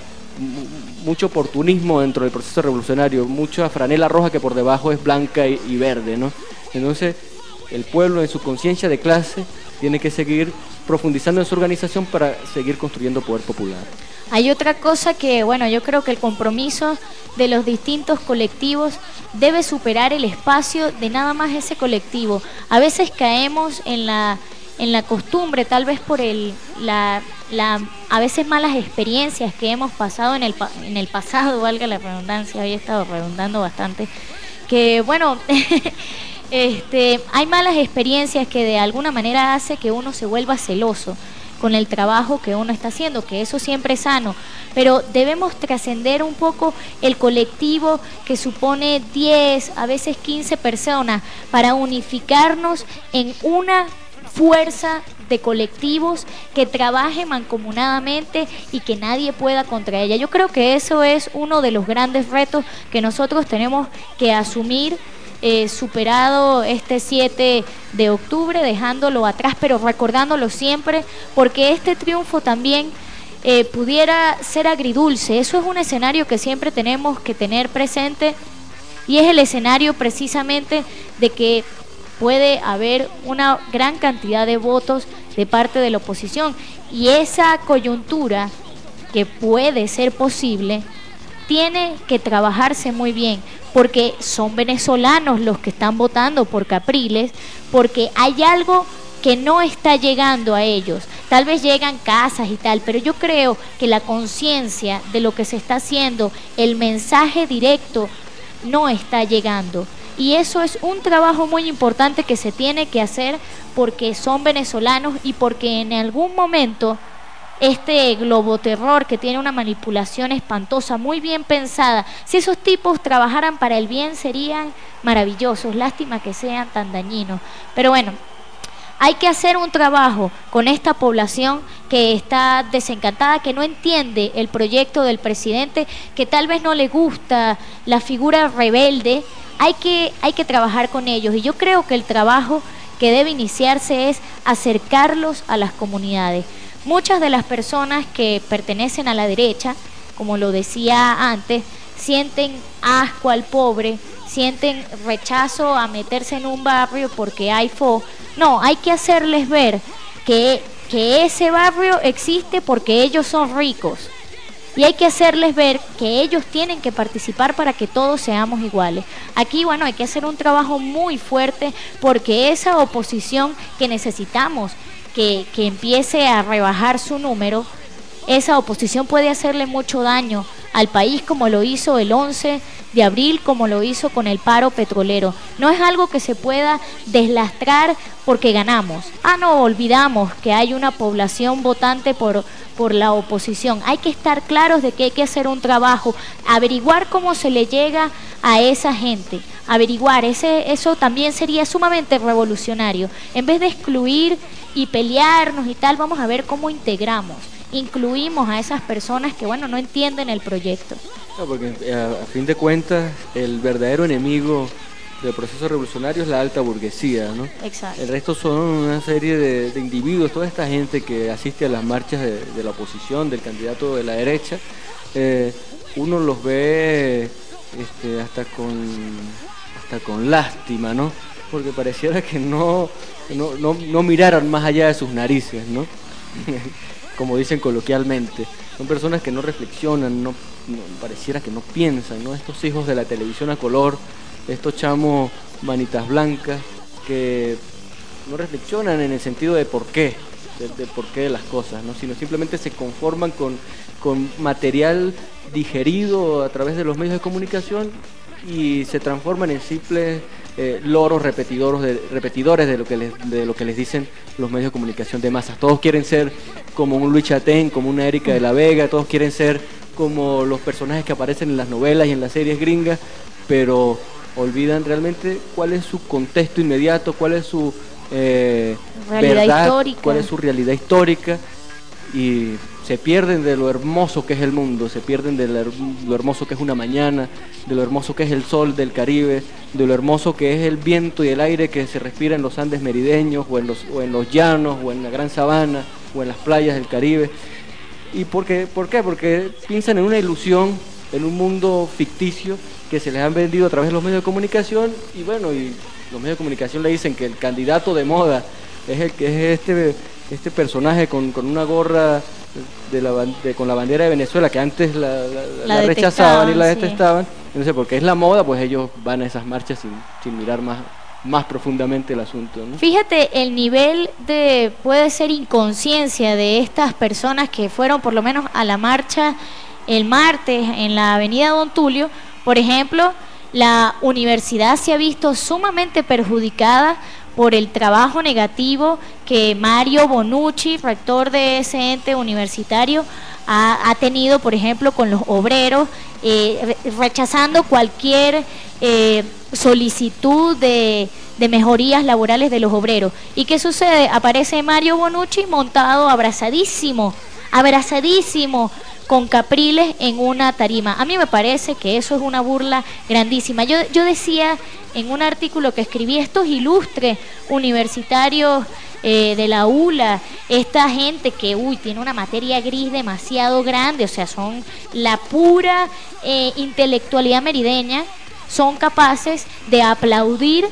mucho oportunismo dentro del proceso revolucionario, mucha franela roja que por debajo es blanca y, y verde, ¿no? Entonces, el pueblo en su conciencia de clase tiene que seguir profundizando en su organización para seguir construyendo poder popular. Hay otra cosa que, bueno, yo creo que el compromiso de los distintos colectivos debe superar el espacio de nada más ese colectivo. A veces caemos en la en la costumbre, tal vez por el la, la a veces malas experiencias que hemos pasado en el, en el pasado, valga la redundancia, hoy he estado redundando bastante, que bueno, este, hay malas experiencias que de alguna manera hace que uno se vuelva celoso con el trabajo que uno está haciendo, que eso siempre es sano, pero debemos trascender un poco el colectivo que supone diez, a veces quince personas, para unificarnos en una fuerza de colectivos que trabaje mancomunadamente y que nadie pueda contra ella. Yo creo que eso es uno de los grandes retos que nosotros tenemos que asumir, Eh, superado este siete de octubre, dejándolo atrás, pero recordándolo siempre, porque este triunfo también eh, pudiera ser agridulce. Eso es un escenario que siempre tenemos que tener presente, y es el escenario precisamente de que puede haber una gran cantidad de votos de parte de la oposición, y esa coyuntura que puede ser posible tiene que trabajarse muy bien, porque son venezolanos los que están votando por Capriles, porque hay algo que no está llegando a ellos. Tal vez llegan casas y tal, pero yo creo que la conciencia de lo que se está haciendo, el mensaje directo, no está llegando. Y eso es un trabajo muy importante que se tiene que hacer, porque son venezolanos y porque en algún momento este globoterror, que tiene una manipulación espantosa, muy bien pensada, si esos tipos trabajaran para el bien serían maravillosos, lástima que sean tan dañinos. Pero bueno, hay que hacer un trabajo con esta población que está desencantada, que no entiende el proyecto del presidente, que tal vez no le gusta la figura rebelde. Hay que, hay que trabajar con ellos, y yo creo que el trabajo que debe iniciarse es acercarlos a las comunidades. Muchas de las personas que pertenecen a la derecha, como lo decía antes, sienten asco al pobre, sienten rechazo a meterse en un barrio porque hay fo. No, hay que hacerles ver que, que ese barrio existe porque ellos son ricos. Y hay que hacerles ver que ellos tienen que participar para que todos seamos iguales. Aquí, bueno, hay que hacer un trabajo muy fuerte, porque esa oposición que necesitamos que, que empiece a rebajar su número, esa oposición puede hacerle mucho daño al país, como lo hizo el once de abril, como lo hizo con el paro petrolero. No es algo que se pueda deslastrar porque ganamos. Ah, no, olvidamos que hay una población votante por, por la oposición. Hay que estar claros de que hay que hacer un trabajo, averiguar cómo se le llega a esa gente, averiguar, ese, eso también sería sumamente revolucionario. En vez de excluir y pelearnos y tal, vamos a ver cómo integramos, incluimos a esas personas que, bueno, no entienden el proyecto. No, porque a, a fin de cuentas el verdadero enemigo del proceso revolucionario es la alta burguesía, ¿no? Exacto. El resto son una serie de, de individuos, toda esta gente que asiste a las marchas de, de la oposición, del candidato de la derecha. Eh, uno los ve este, hasta con hasta con lástima, ¿no? Porque pareciera que no, no, no, no miraran más allá de sus narices, ¿no? Como dicen coloquialmente. Son personas que no reflexionan, no, no pareciera que no piensan, ¿no? Estos hijos de la televisión a color, estos chamos manitas blancas que no reflexionan en el sentido de por qué, de, de por qué de las cosas, ¿no? Sino simplemente se conforman con, con material digerido a través de los medios de comunicación y se transforman en simples eh, loros repetidores de, repetidores de lo que les, de lo que les dicen los medios de comunicación de masas. Todos quieren ser como un Luis Chatén, como una Erika de la Vega, todos quieren ser como los personajes que aparecen en las novelas y en las series gringas, pero olvidan realmente cuál es su contexto inmediato, cuál es su eh, realidad verdad, histórica, cuál es su realidad histórica, y se pierden de lo hermoso que es el mundo, se pierden de lo hermoso que es una mañana, de lo hermoso que es el sol del Caribe, de lo hermoso que es el viento y el aire que se respira en los Andes merideños, o en los, o en los llanos, o en la gran sabana, o en las playas del Caribe. ¿Y por qué? ¿Por qué? Porque piensan en una ilusión, en un mundo ficticio que se les han vendido a través de los medios de comunicación, y bueno, y los medios de comunicación le dicen que el candidato de moda es el que es este este personaje con, con una gorra de la, de, con la bandera de Venezuela, que antes la, la, la, la rechazaban y la sí. detestaban. Entonces, porque es la moda, pues ellos van a esas marchas sin, sin mirar más más profundamente el asunto, ¿no? Fíjate el nivel de, puede ser inconsciencia de estas personas que fueron por lo menos a la marcha el martes en la avenida Don Tulio. Por ejemplo, la universidad se ha visto sumamente perjudicada por el trabajo negativo que Mario Bonucci, rector de ese ente universitario, ha, ha tenido, por ejemplo, con los obreros, eh, rechazando cualquier eh, solicitud de, de mejorías laborales de los obreros. ¿Y qué sucede? Aparece Mario Bonucci montado, abrazadísimo, abrazadísimo con Capriles en una tarima. A mí me parece que eso es una burla grandísima. Yo, yo decía en un artículo que escribí, estos ilustres universitarios eh, de la U L A, esta gente que, uy, tiene una materia gris demasiado grande, o sea, son la pura eh, intelectualidad merideña, son capaces de aplaudir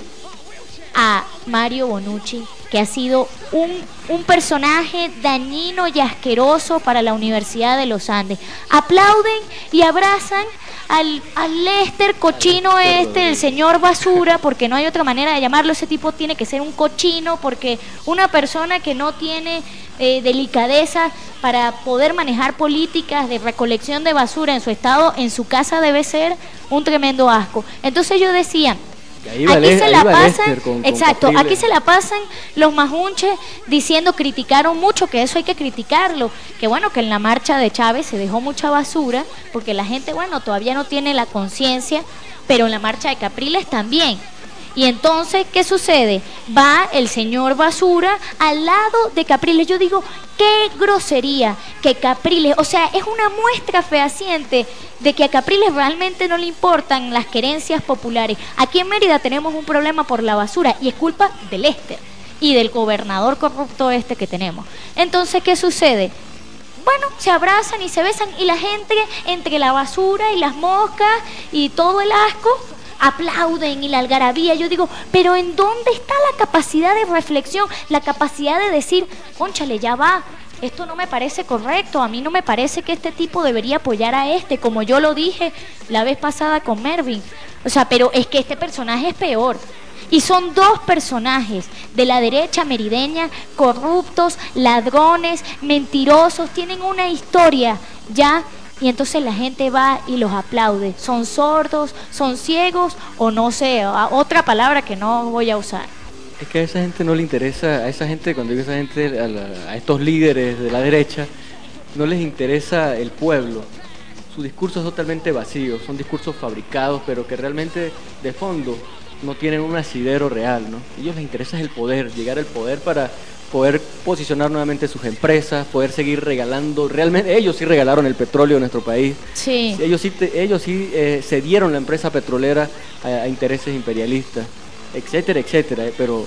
a Mario Bonucci, que ha sido un, un personaje dañino y asqueroso para la Universidad de los Andes. Aplauden y abrazan al, al Lester cochino este, el señor basura, porque no hay otra manera de llamarlo. Ese tipo tiene que ser un cochino, porque una persona que no tiene eh, delicadeza para poder manejar políticas de recolección de basura en su estado, en su casa, debe ser un tremendo asco. Entonces yo decía, aquí se la pasan, con, con exacto, Capriles. Aquí se la pasan los majunches diciendo, criticaron mucho, que eso hay que criticarlo, que bueno, que en la marcha de Chávez se dejó mucha basura, porque la gente, bueno, todavía no tiene la conciencia, pero en la marcha de Capriles también. Y entonces, ¿qué sucede? Va el señor basura al lado de Capriles. Yo digo, qué grosería que Capriles, o sea, es una muestra fehaciente de que a Capriles realmente no le importan las querencias populares. Aquí en Mérida tenemos un problema por la basura y es culpa del Lester y del gobernador corrupto este que tenemos. Entonces, ¿qué sucede? Bueno, se abrazan y se besan y la gente, entre la basura y las moscas y todo el asco, aplauden y la algarabía. Yo digo, pero ¿en dónde está la capacidad de reflexión? La capacidad de decir, cónchale, ya va, esto no me parece correcto, a mí no me parece que este tipo debería apoyar a este, como yo lo dije la vez pasada con Mervin. O sea, pero es que este personaje es peor. Y son dos personajes de la derecha merideña, corruptos, ladrones, mentirosos, tienen una historia ya. Y entonces la gente va y los aplaude. ¿Son sordos? ¿Son ciegos? O no sé, otra palabra que no voy a usar. Es que a esa gente no le interesa, a esa gente, cuando digo esa gente, a, la, a estos líderes de la derecha, no les interesa el pueblo. Su discurso es totalmente vacío, son discursos fabricados, pero que realmente de fondo no tienen un asidero real, ¿no? A ellos les interesa el poder, llegar al poder para poder posicionar nuevamente sus empresas, poder seguir regalando, realmente ellos sí regalaron el petróleo en nuestro país, sí. ellos sí, te, ellos sí eh, cedieron la empresa petrolera a, a intereses imperialistas, etcétera, etcétera, eh, pero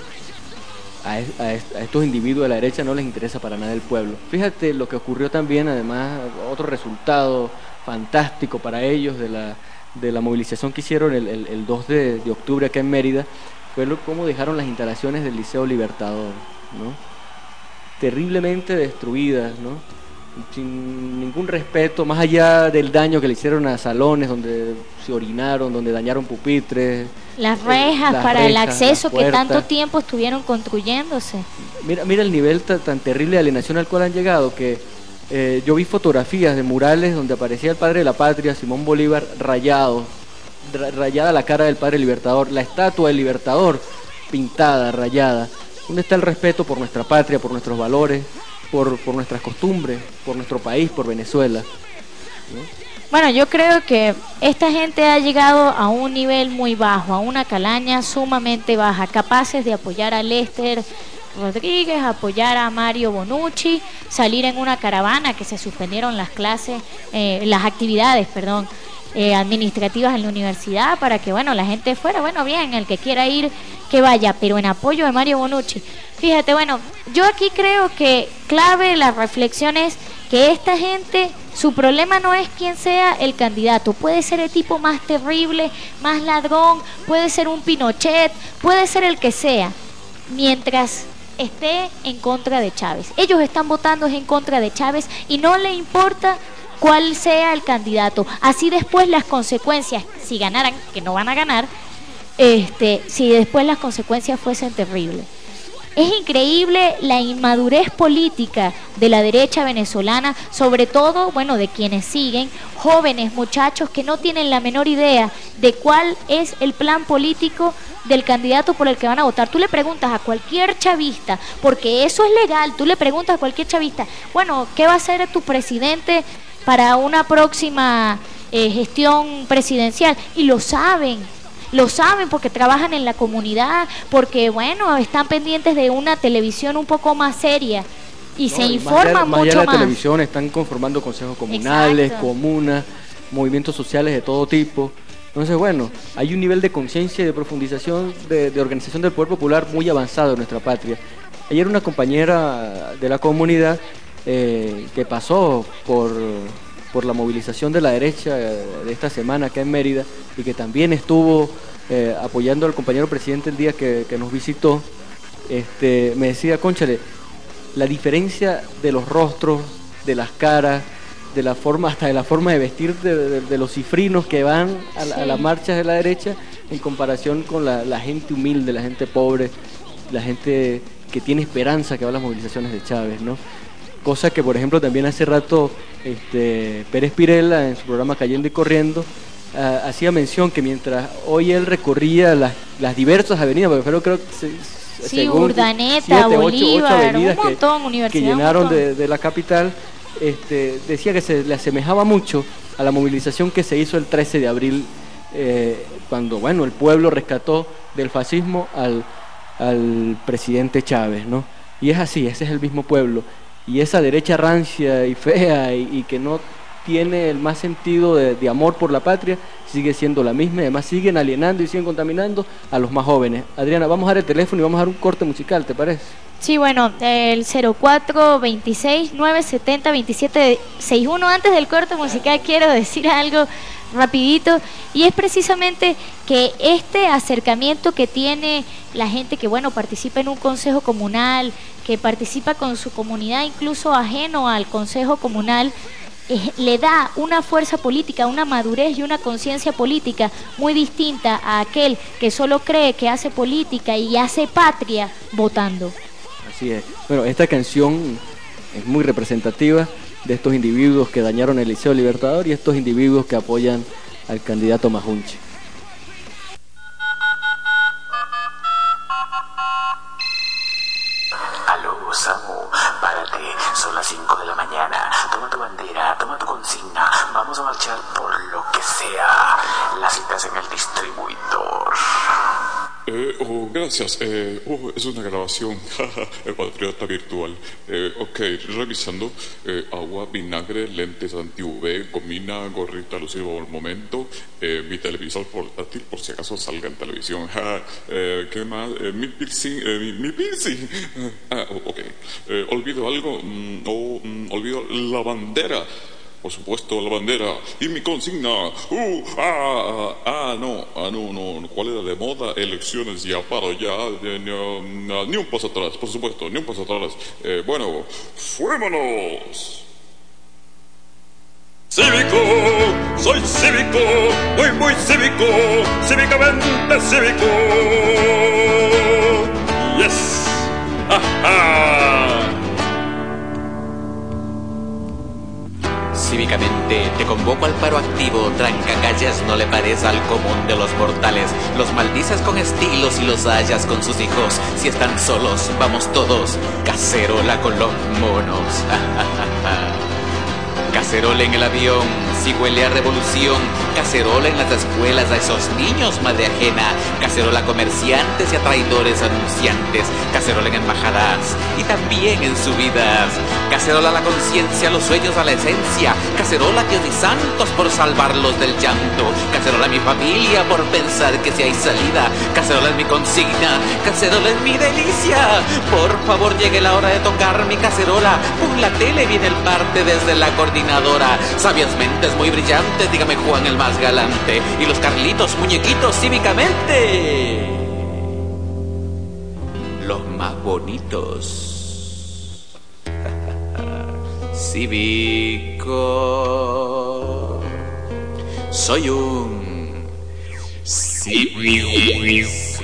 a, a, a estos individuos de la derecha no les interesa para nada el pueblo. Fíjate lo que ocurrió también, además, otro resultado fantástico para ellos de la, de la movilización que hicieron el, el, el dos de octubre acá en Mérida, fue lo, cómo dejaron las instalaciones del Liceo Libertador, ¿no? Terriblemente destruidas, ¿no? Sin ningún respeto, más allá del daño que le hicieron a salones donde se orinaron, donde dañaron pupitres, las rejas eh, las para rejas, el acceso que tanto tiempo estuvieron estuvieron construyéndose. Mira, mira el nivel tan, tan terrible de alienación al cual han llegado, que eh, yo vi fotografías de murales donde aparecía el padre de la patria, Simón Bolívar, rayado, rayada la cara del padre Libertador, la estatua del Libertador pintada, rayada. ¿Dónde está el respeto por nuestra patria, por nuestros valores, por, por nuestras costumbres, por nuestro país, por Venezuela? ¿No? Bueno, yo creo que esta gente ha llegado a un nivel muy bajo, a una calaña sumamente baja, capaces de apoyar a Lester Rodríguez, apoyar a Mario Bonucci, salir en una caravana, que se suspendieron las clases, eh, las actividades, perdón, eh, administrativas en la universidad, para que, bueno, la gente fuera, bueno, bien, el que quiera ir, que vaya, pero en apoyo de Mario Bonucci. Fíjate, bueno, yo aquí creo que clave la reflexión es que esta gente, su problema no es quién sea el candidato, puede ser el tipo más terrible, más ladrón, puede ser un Pinochet, puede ser el que sea, mientras esté en contra de Chávez. Ellos están votando en contra de Chávez y no le importa cuál sea el candidato. Así después las consecuencias, si ganaran, que no van a ganar, este, si después las consecuencias fuesen terribles. Es increíble la inmadurez política de la derecha venezolana, sobre todo, bueno, de quienes siguen, jóvenes, muchachos que no tienen la menor idea de cuál es el plan político del candidato por el que van a votar. Tú le preguntas a cualquier chavista, porque eso es legal, tú le preguntas a cualquier chavista, bueno, ¿qué va a hacer tu presidente para una próxima eh, gestión presidencial? Y lo saben. Lo saben porque trabajan en la comunidad, porque, bueno, están pendientes de una televisión un poco más seria y no, se y informan más allá, mucho más. Allá más. La televisión están conformando consejos comunales, Exacto. comunas, movimientos sociales de todo tipo. Entonces, bueno, hay un nivel de conciencia y de profundización de, de organización del poder popular muy avanzado en nuestra patria. Ayer una compañera de la comunidad eh, que pasó por... por la movilización de la derecha de esta semana acá en Mérida y que también estuvo eh, apoyando al compañero presidente el día que, que nos visitó, este, me decía, cónchale, la diferencia de los rostros, de las caras, de la forma, hasta de la forma de vestir de, de, de los cifrinos que van a, sí. a las marchas de la derecha en comparación con la, la gente humilde, la gente pobre, la gente que tiene esperanza que va a las movilizaciones de Chávez, ¿no? Cosa que, por ejemplo, también hace rato este, Pérez Pirela, en su programa Cayendo y Corriendo, uh, hacía mención que mientras hoy él recorría las, las diversas avenidas, porque creo, creo que se, sí, Urdaneta, siete, Bolívar, ocho, ocho avenidas un montón, que, universidad, que llenaron de, de la capital, este, decía que se le asemejaba mucho a la movilización que se hizo el trece de abril, eh, cuando, bueno, el pueblo rescató del fascismo al, al presidente Chávez, ¿no? Y es así, ese es el mismo pueblo. Y esa derecha rancia y fea y, y que no tiene el más sentido de, de amor por la patria sigue siendo la misma, y además siguen alienando y siguen contaminando a los más jóvenes. Adriana, vamos a dar el teléfono y vamos a dar un corte musical, ¿te parece? Sí, bueno, el cero cuatro veintiséis nueve setenta veintisiete sesenta y uno. Antes del corte musical quiero decir algo rapidito, y es precisamente que este acercamiento que tiene la gente que, bueno, participa en un consejo comunal, que participa con su comunidad, incluso ajeno al consejo comunal, eh, le da una fuerza política, una madurez y una conciencia política muy distinta a aquel que solo cree que hace política y hace patria votando. Así es. Bueno, esta canción es muy representativa de estos individuos que dañaron el Liceo Libertador y estos individuos que apoyan al candidato Majunche. Aló, Samu, párate, son las cinco de la mañana, toma tu bandera, toma tu consigna, vamos a marchar por lo que sea, las citas en el distribuidor. Eh, oh, gracias. Eh, oh, es una grabación. El patriota virtual. Eh, ok, revisando. Eh, agua, vinagre, lentes anti-U V, gomina, gorrita alusiva al momento. Eh, mi televisor portátil, por si acaso salga en televisión. eh, ¿Qué más? Eh, mi piercing. Eh, mi, mi piercing. Ah, oh, ok. Eh, ¿Olvido algo? Mm, oh, mm, olvido la bandera. Por supuesto, la bandera. Y mi consigna. Uh, ah, ah, no, ah, no, no. ¿Cuál era de moda? Elecciones ya, paro, ya. Eh, ni, ni un paso atrás, por supuesto, ni un paso atrás. Eh, bueno, ¡fuémonos! Cívico, soy cívico, muy, muy cívico, cívicamente cívico. Yes. ¡Ajá! Cívicamente te convoco al paro activo, trancacalles no le parece al común de los mortales. Los maldices con estilos y los hallas con sus hijos. Si están solos, vamos todos, cacerola con los monos. Cacerola en el avión, si huele a revolución. Cacerola en las escuelas a esos niños madre ajena. Cacerola a comerciantes y a traidores anunciantes. Cacerola en embajadas y también en subidas. Cacerola a la conciencia, a los sueños, a la esencia. Cacerola a Dios y santos por salvarlos del llanto. Cacerola a mi familia por pensar que si hay salida. Cacerola es mi consigna, cacerola es mi delicia. Por favor llegue la hora de tocar mi cacerola. Con la tele viene el parte desde la coordinadora. Sabias mentes muy brillantes, dígame Juan el más galante. Y los Carlitos, muñequitos, cívicamente los más bonitos. Cívico, soy un municipios.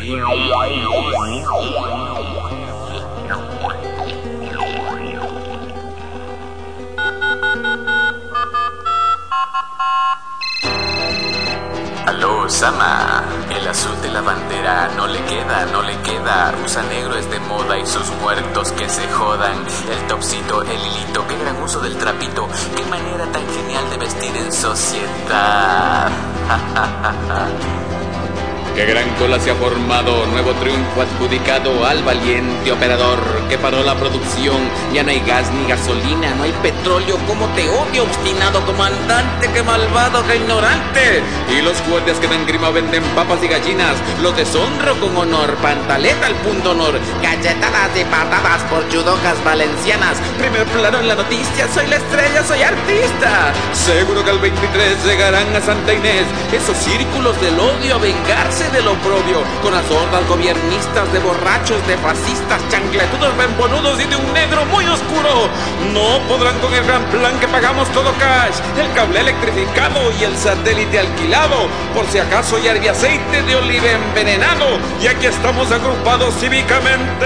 Aló, Sama, el azul de la bandera no le queda, no le queda. Usa negro es de moda y sus muertos que se jodan. El topsito, el hilito, qué gran uso del trapito. Qué manera tan genial de vestir en sociedad. Qué gran cola se ha formado, nuevo triunfo adjudicado al valiente operador que paró la producción. Ya no hay gas ni gasolina, no hay petróleo. Como te odio, obstinado comandante, qué malvado, qué ignorante. Y los guardias que dan grima venden papas y gallinas. Los deshonro con honor, pantaleta al punto honor. Cachetadas y patadas por judocas valencianas. Primer plano en la noticia, soy la estrella, soy artista. Seguro que al veintitrés llegarán a Santa Inés esos círculos del odio a vengarse del oprobio, con las hordas gobiernistas de borrachos, de fascistas, chancletudos, bembonudos y de un negro muy oscuro. No podrán con el gran plan que pagamos todo cash, el cable electrificado y el satélite alquilado, por si acaso hay aceite de oliva envenenado, y aquí estamos agrupados cívicamente.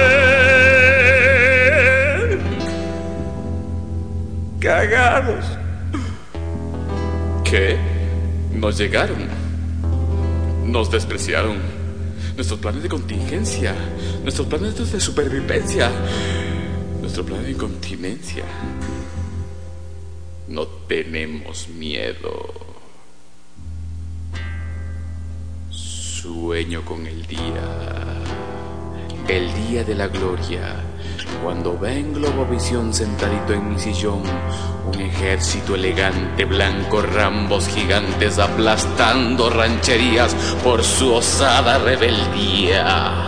Cagados. ¿Qué? Nos llegaron. Nos despreciaron. Nuestros planes de contingencia, nuestros planes de supervivencia, nuestro plan de incontinencia. No tenemos miedo. Sueño con el día, el día de la gloria, cuando ve en Globovisión sentadito en mi sillón un ejército elegante, blanco, rambos gigantes aplastando rancherías por su osada rebeldía.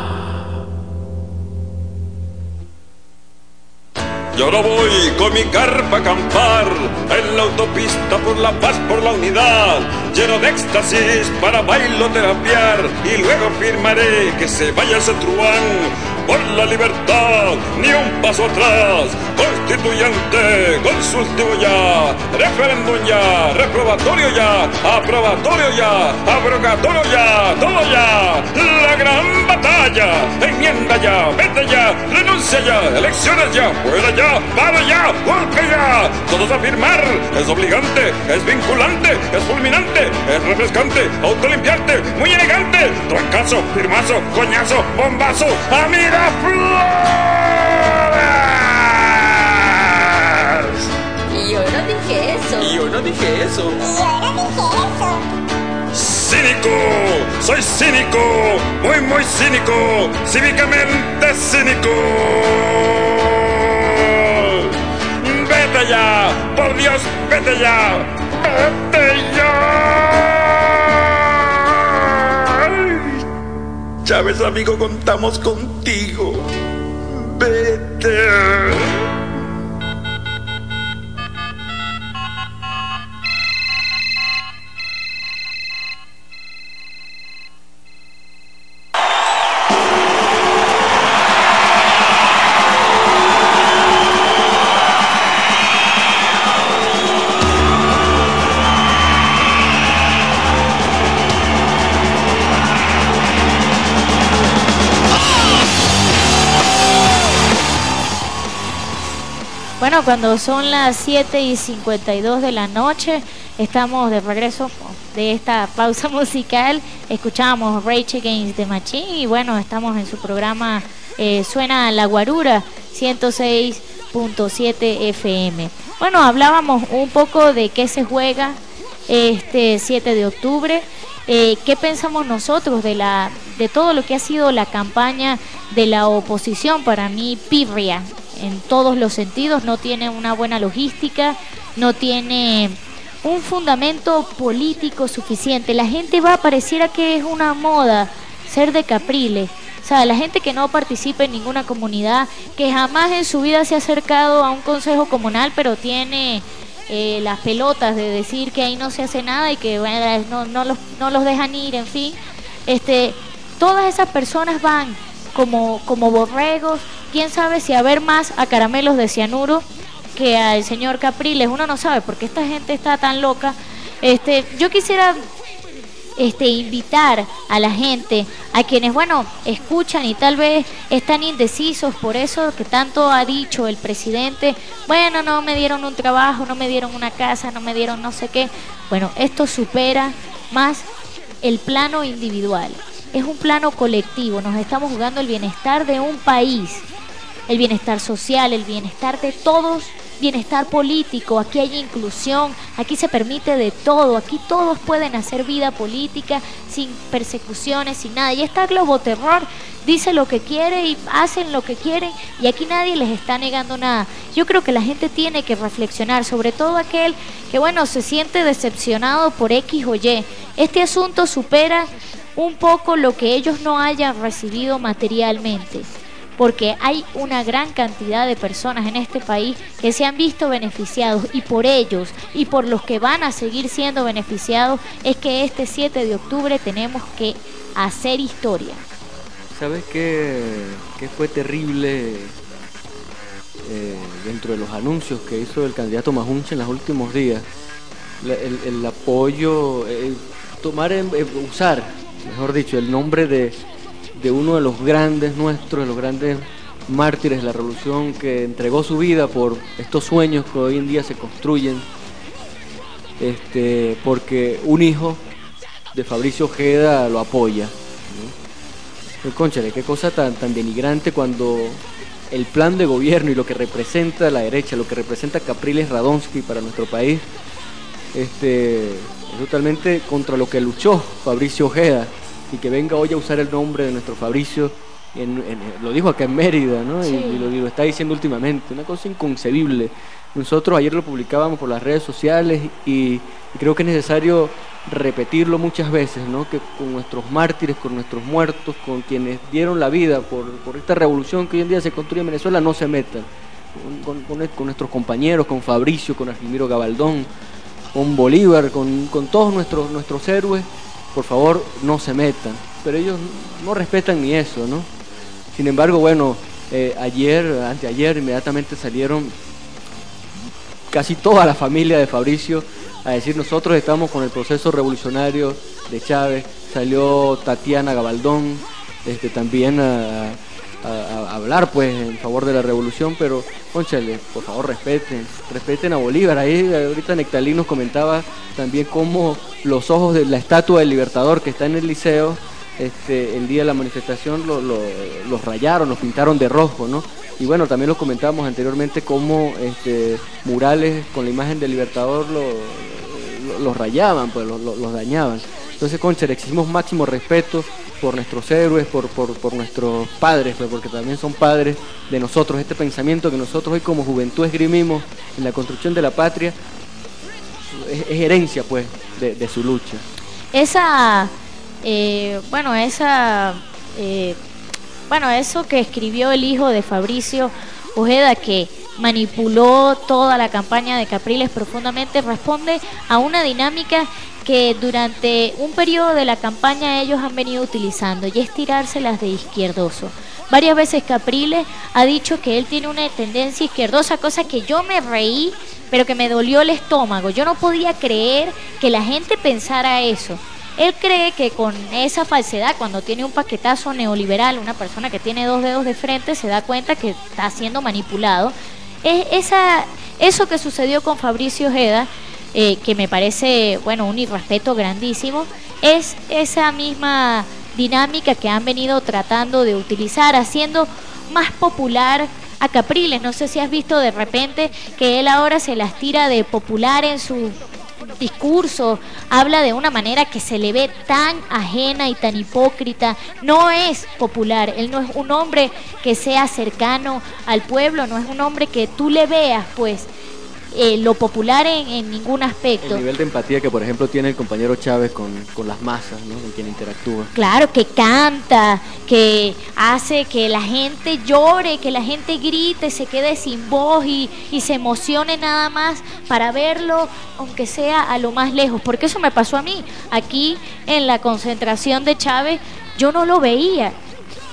Yo no voy con mi carpa a acampar en la autopista por la paz, por la unidad, lleno de éxtasis para bailoterapiar, y luego firmaré que se vaya ese truán por la libertad, ni un paso atrás. Constituyente, consultivo ya, referéndum ya, reprobatorio ya, aprobatorio ya, abrogatorio ya, todo ya. La gran batalla, enmienda ya, vete ya, renuncia ya, elecciones ya, fuera ya, para ya, golpe ya. Todos a firmar, es obligante, es vinculante, es fulminante, es refrescante, autolimpiante, muy elegante. Trancazo, firmazo, coñazo, bombazo, a Miraflores. Yo no dije eso. Yo no dije eso. Yo no dije eso. Cínico, soy cínico, muy muy cínico, cívicamente cínico. Vete ya, por Dios, vete ya, vete ya. Chávez, amigo, contamos contigo. Vete. Bueno, cuando son las siete y cincuenta y dos de la noche, estamos de regreso de esta pausa musical. Escuchamos Rage Against the Machine y bueno, estamos en su programa eh, Suena la Guarura ciento seis punto siete F M. Bueno, hablábamos un poco de qué se juega este siete de octubre, eh, qué pensamos nosotros de la de todo lo que ha sido la campaña de la oposición. Para mí, pírrea en todos los sentidos, no tiene una buena logística, no tiene un fundamento político suficiente. La gente va, pareciera que es una moda ser de Capriles. O sea, la gente que no participa en ninguna comunidad, que jamás en su vida se ha acercado a un consejo comunal, pero tiene eh, las pelotas de decir que ahí no se hace nada y que bueno, no, no, los, no los dejan ir, en fin. Este, todas esas personas van como, como borregos. Quién sabe si a ver más a caramelos de cianuro que al señor Capriles. Uno no sabe por qué esta gente está tan loca. Este, yo quisiera este, invitar a la gente, a quienes, bueno, escuchan y tal vez están indecisos por eso que tanto ha dicho el presidente, bueno, no me dieron un trabajo, no me dieron una casa, no me dieron no sé qué. Bueno, esto supera más el plano individual, es un plano colectivo, nos estamos jugando el bienestar de un país, el bienestar social, el bienestar de todos, bienestar político, aquí hay inclusión, aquí se permite de todo, aquí todos pueden hacer vida política sin persecuciones, sin nada. Y esta Globoterror dice lo que quiere y hacen lo que quieren y aquí nadie les está negando nada. Yo creo que la gente tiene que reflexionar, sobre todo aquel que, bueno, se siente decepcionado por X o Y. Este asunto supera un poco lo que ellos no hayan recibido materialmente, porque hay una gran cantidad de personas en este país que se han visto beneficiados, y por ellos y por los que van a seguir siendo beneficiados es que este siete de octubre tenemos que hacer historia. ¿Sabes qué, qué fue terrible eh, dentro de los anuncios que hizo el candidato Majunche en los últimos días? La, el, el apoyo, eh, tomar, eh, usar, mejor dicho, el nombre de de uno de los grandes nuestros, de los grandes mártires de la revolución, que entregó su vida por estos sueños que hoy en día se construyen, este, porque un hijo de Fabricio Ojeda lo apoya, ¿no? Cónchale, qué cosa tan, tan denigrante cuando el plan de gobierno y lo que representa la derecha, lo que representa Capriles Radonsky para nuestro país, este, es totalmente contra lo que luchó Fabricio Ojeda. Y que venga hoy a usar el nombre de nuestro Fabricio, en, en, lo dijo acá en Mérida, ¿no? Sí. Y, y, lo, y lo está diciendo últimamente, una cosa inconcebible. Nosotros ayer lo publicábamos por las redes sociales y, y creo que es necesario repetirlo muchas veces, ¿no? Que con nuestros mártires, con nuestros muertos, con quienes dieron la vida por, por esta revolución que hoy en día se construye en Venezuela, no se metan. Con, con, con, con nuestros compañeros, con Fabricio, con Argimiro Gabaldón, con Bolívar, con, con todos nuestros, nuestros héroes, por favor, no se metan. Pero ellos no respetan ni eso, ¿no? Sin embargo, bueno, eh, ayer, anteayer, inmediatamente salieron casi toda la familia de Fabricio a decir: nosotros estamos con el proceso revolucionario de Chávez. Salió Tatiana Gabaldón este, también a, a, a hablar pues en favor de la revolución, pero, cónchale, por favor, respeten, respeten a Bolívar. Ahí ahorita Nectalí nos comentaba también cómo los ojos de la estatua del Libertador que está en el liceo, este, el día de la manifestación lo, lo, los rayaron, los pintaron de rojo, ¿no? Y bueno, también lo comentábamos anteriormente cómo este, murales con la imagen del Libertador lo, lo, los rayaban, pues los lo, lo dañaban. Entonces, concha, le exigimos máximo respeto por nuestros héroes, por, por, por nuestros padres, pues, porque también son padres de nosotros. Este pensamiento que nosotros hoy como juventud esgrimimos en la construcción de la patria es, es herencia, pues, de, de su lucha. Esa, eh, bueno, esa, eh, bueno, eso que escribió el hijo de Fabricio Ojeda, que manipuló toda la campaña de Capriles profundamente, responde a una dinámica que durante un periodo de la campaña ellos han venido utilizando, y es tirárselas de izquierdoso. Varias veces Capriles ha dicho que él tiene una tendencia izquierdosa, cosa que yo me reí, pero que me dolió el estómago. Yo no podía creer que la gente pensara eso. Él cree que con esa falsedad, cuando tiene un paquetazo neoliberal, una persona que tiene dos dedos de frente se da cuenta que está siendo manipulado. Es esa, eso que sucedió con Fabricio Ojeda, eh, que me parece, bueno, un irrespeto grandísimo, es esa misma dinámica que han venido tratando de utilizar, haciendo más popular a Capriles. No sé si has visto de repente que él ahora se las tira de popular en su discurso, habla de una manera que se le ve tan ajena y tan hipócrita. No es popular, él no es un hombre que sea cercano al pueblo, no es un hombre que tú le veas pues eh, lo popular en, en ningún aspecto. El nivel de empatía que por ejemplo tiene el compañero Chávez con, con las masas, ¿no? Con quien interactúa. Claro, que canta, que hace que la gente llore, que la gente grite, se quede sin voz y, y se emocione nada más para verlo, aunque sea a lo más lejos, porque eso me pasó a mí. Aquí en la concentración de Chávez yo no lo veía,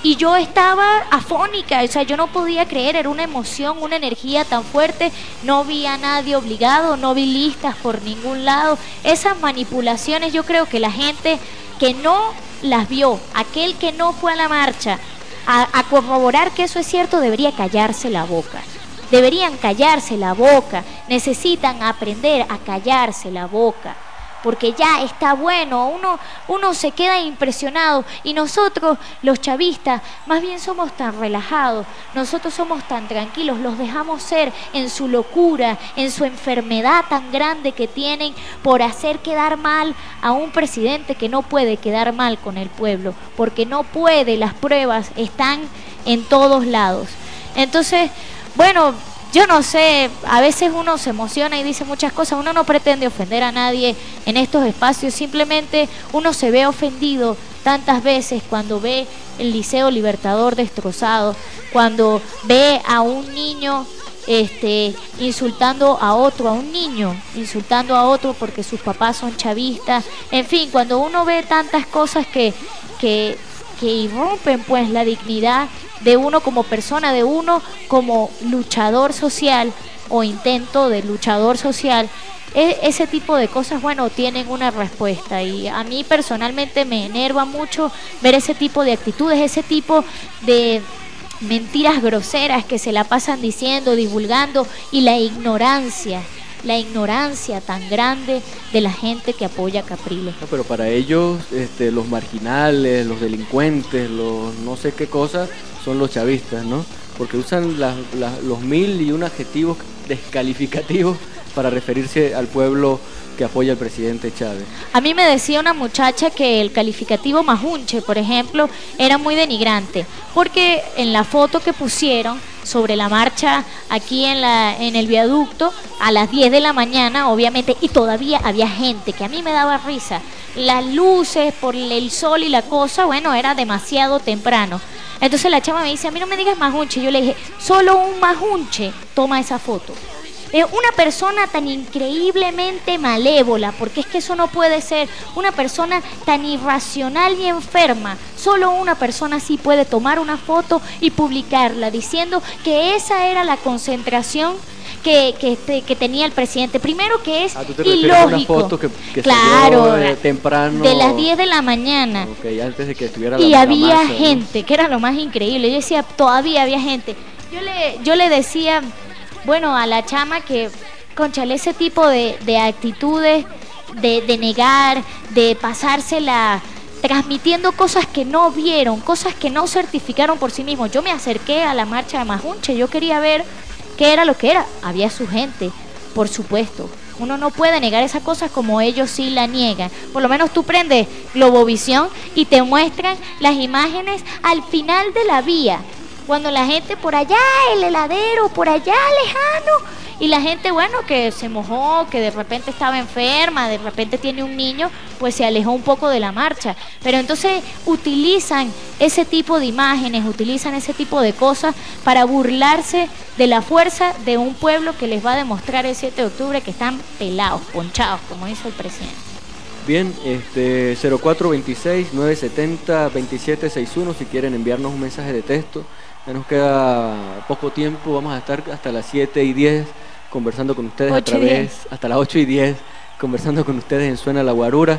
y yo estaba afónica, o sea, yo no podía creer, era una emoción, una energía tan fuerte, no vi a nadie obligado, no vi listas por ningún lado. Esas manipulaciones yo creo que la gente que no las vio, aquel que no fue a la marcha a, a corroborar que eso es cierto, debería callarse la boca. Deberían callarse la boca, necesitan aprender a callarse la boca, porque ya está bueno, uno, uno se queda impresionado, y nosotros los chavistas más bien somos tan relajados, nosotros somos tan tranquilos, los dejamos ser en su locura, en su enfermedad tan grande que tienen por hacer quedar mal a un presidente que no puede quedar mal con el pueblo, porque no puede, las pruebas están en todos lados. Entonces, bueno, yo no sé, a veces uno se emociona y dice muchas cosas, uno no pretende ofender a nadie en estos espacios, simplemente uno se ve ofendido tantas veces cuando ve el Liceo Libertador destrozado, cuando ve a un niño este, insultando a otro, a un niño insultando a otro porque sus papás son chavistas, en fin, cuando uno ve tantas cosas que, que, que irrumpen pues la dignidad de uno como persona, de uno como luchador social o intento de luchador social, e- ese tipo de cosas, bueno, tienen una respuesta, y a mí personalmente me enerva mucho ver ese tipo de actitudes, ese tipo de mentiras groseras que se la pasan diciendo, divulgando, y la ignorancia, la ignorancia tan grande de la gente que apoya a Capriles. No, pero para ellos, este, los marginales, los delincuentes, los no sé qué cosas, son los chavistas, ¿no? Porque usan la, la, los mil y un adjetivos descalificativos para referirse al pueblo que apoya al presidente Chávez. A mí me decía una muchacha que el calificativo majunche, por ejemplo, era muy denigrante, porque en la foto que pusieron sobre la marcha aquí en la en el viaducto a las diez de la mañana, obviamente, y todavía había gente, que a mí me daba risa, las luces por el sol y la cosa, bueno, era demasiado temprano. Entonces la chama me dice, a mí no me digas majunche. Yo le dije, solo un majunche toma esa foto. Eh, una persona tan increíblemente malévola, porque es que eso no puede ser, una persona tan irracional y enferma, solo una persona sí puede tomar una foto y publicarla diciendo que esa era la concentración que, que, que, que tenía el presidente. Primero, que es ah, ¿tú te refieres ilógico. a una foto que, que claro, salió, eh, temprano, de las diez de la mañana. Okay, antes de que estuviera la, y la había masa, gente, ¿no? que era lo más increíble. Yo decía, todavía había gente. Yo le, yo le decía, bueno, a la chama que, cónchale, ese tipo de, de actitudes, de, de negar, de pasársela transmitiendo cosas que no vieron, cosas que no certificaron por sí mismos. Yo me acerqué a la marcha de Majunche, yo quería ver qué era lo que era. Había su gente, por supuesto. Uno no puede negar esas cosas como ellos sí la niegan. Por lo menos tú prendes Globovisión y te muestran las imágenes al final de la vía, cuando la gente por allá, el heladero, por allá lejano, y la gente, bueno, que se mojó, que de repente estaba enferma, de repente tiene un niño, pues se alejó un poco de la marcha. Pero entonces utilizan ese tipo de imágenes, utilizan ese tipo de cosas para burlarse de la fuerza de un pueblo que les va a demostrar el siete de octubre que están pelados, ponchados, como dice el presidente. Bien, este cero cuatro veintiséis, nueve setenta, veintisiete sesenta y uno si quieren enviarnos un mensaje de texto. Ya nos queda poco tiempo, vamos a estar hasta las siete y diez conversando con ustedes a través, hasta las ocho y diez conversando con ustedes en Suena la Guarura.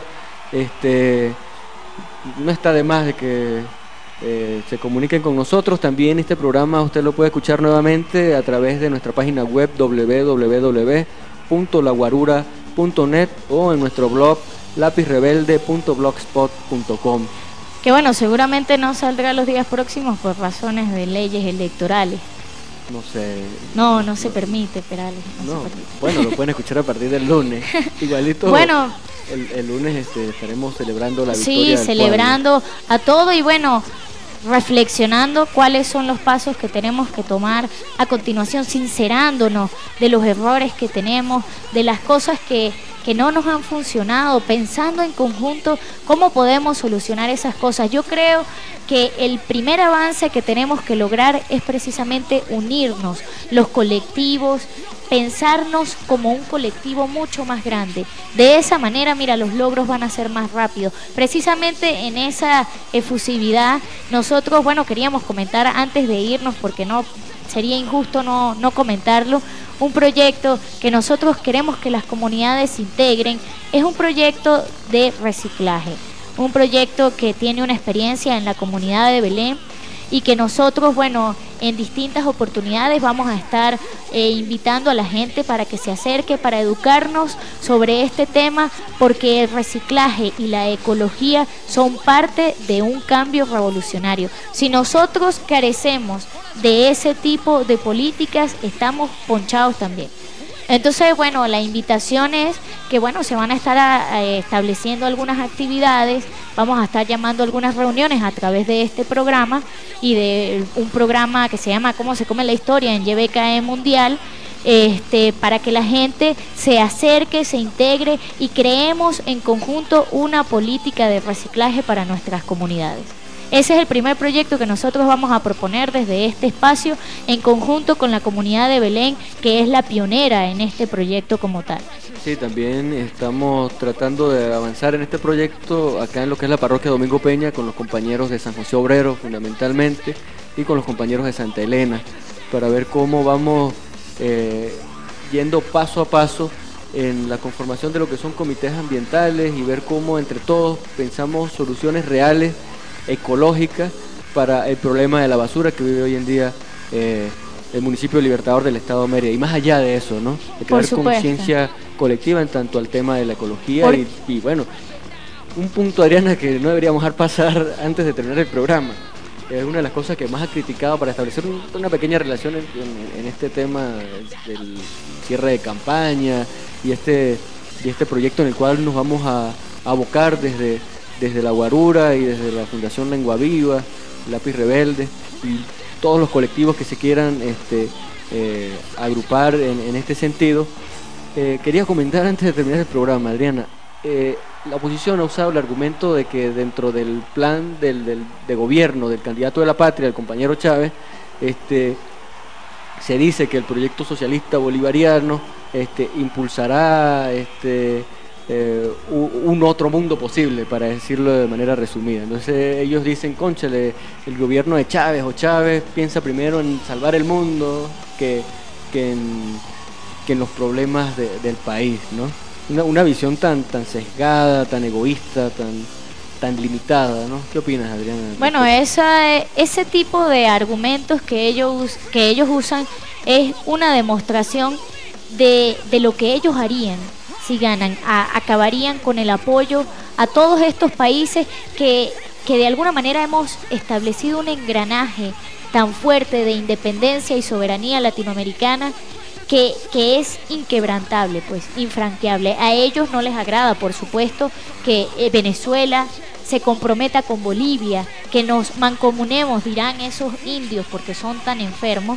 Este, no está de más de que eh, se comuniquen con nosotros. También este programa usted lo puede escuchar nuevamente a través de nuestra página web doble u doble u doble u punto la guarura punto net o en nuestro blog lápiz rebelde punto blogspot punto com. Que bueno, seguramente no saldrá los días próximos por razones de leyes electorales. No sé. No, no se permite, Perales. No, no se permite. Bueno, lo pueden escuchar a partir del lunes. Igualito. Bueno, el, el lunes este, estaremos celebrando la victoria. Sí, celebrando pueblo. A todo y bueno, reflexionando cuáles son los pasos que tenemos que tomar a continuación, sincerándonos de los errores que tenemos, de las cosas que que no nos han funcionado, pensando en conjunto cómo podemos solucionar esas cosas. Yo creo que el primer avance que tenemos que lograr es precisamente unirnos, los colectivos, pensarnos como un colectivo mucho más grande. De esa manera, mira, los logros van a ser más rápidos. Precisamente en esa efusividad, nosotros, bueno, queríamos comentar antes de irnos, porque no sería injusto no, no comentarlo, un proyecto que nosotros queremos que las comunidades integren. Es un proyecto de reciclaje, un proyecto que tiene una experiencia en la comunidad de Belén y que nosotros, bueno, en distintas oportunidades vamos a estar eh, invitando a la gente para que se acerque, para educarnos sobre este tema, porque el reciclaje y la ecología son parte de un cambio revolucionario. Si nosotros carecemos de ese tipo de políticas, estamos ponchados también. Entonces, bueno, la invitación es que, bueno, se van a estar a, a, estableciendo algunas actividades, vamos a estar llamando algunas reuniones a través de este programa y de un programa que se llama ¿Cómo se come la historia? En Y B K E Mundial, este, para que la gente se acerque, se integre y creemos en conjunto una política de reciclaje para nuestras comunidades. Ese es el primer proyecto que nosotros vamos a proponer desde este espacio en conjunto con la comunidad de Belén, que es la pionera en este proyecto como tal. Sí, también estamos tratando de avanzar en este proyecto acá en lo que es la parroquia Domingo Peña, con los compañeros de San José Obrero fundamentalmente y con los compañeros de Santa Elena, para ver cómo vamos eh, yendo paso a paso en la conformación de lo que son comités ambientales y ver cómo entre todos pensamos soluciones reales, ecológica, para el problema de la basura que vive hoy en día eh, el municipio Libertador del Estado de Mérida. Y más allá de eso, ¿no? De crear conciencia colectiva en tanto al tema de la ecología. Por... y, y bueno, un punto, Adriana, que no deberíamos dejar pasar antes de terminar el programa. Es una de las cosas que más ha criticado para establecer un, una pequeña relación en, en, en este tema del cierre de campaña y este, y este proyecto en el cual nos vamos a, a abocar desde desde la Guarura y desde la Fundación Lengua Viva, Lápiz Rebelde y todos los colectivos que se quieran este, eh, agrupar en, en este sentido. Eh, quería comentar antes de terminar el programa, Adriana, eh, la oposición ha usado el argumento de que dentro del plan del, del, de gobierno del candidato de la patria, el compañero Chávez, este, se dice que el proyecto socialista bolivariano este, impulsará este, Eh, un otro mundo posible, para decirlo de manera resumida. Entonces ellos dicen, cónchale, el gobierno de Chávez o Chávez piensa primero en salvar el mundo que, que, en, que en los problemas de, del país, ¿no? Una, una visión tan, tan sesgada, tan egoísta, tan, tan limitada, ¿no? ¿Qué opinas, Adriana? Bueno, esa, ese tipo de argumentos que ellos, que ellos usan es una demostración de, de lo que ellos harían si ganan. A, acabarían con el apoyo a todos estos países que, que de alguna manera hemos establecido un engranaje tan fuerte de independencia y soberanía latinoamericana que, que es inquebrantable, pues, infranqueable. A ellos no les agrada, por supuesto, que eh, Venezuela se comprometa con Bolivia, que nos mancomunemos, dirán esos indios, porque son tan enfermos,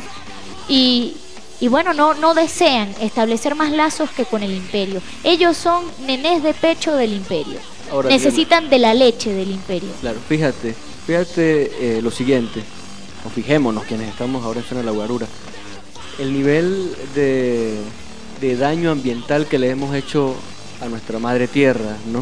y Y bueno, no, no desean establecer más lazos que con el imperio. Ellos son nenés de pecho del imperio. Ahora, necesitan de la leche del imperio. Claro, fíjate, fíjate eh, lo siguiente, o fijémonos quienes estamos ahora en zona de la Guarura, el nivel de, de daño ambiental que le hemos hecho a nuestra madre tierra, ¿no?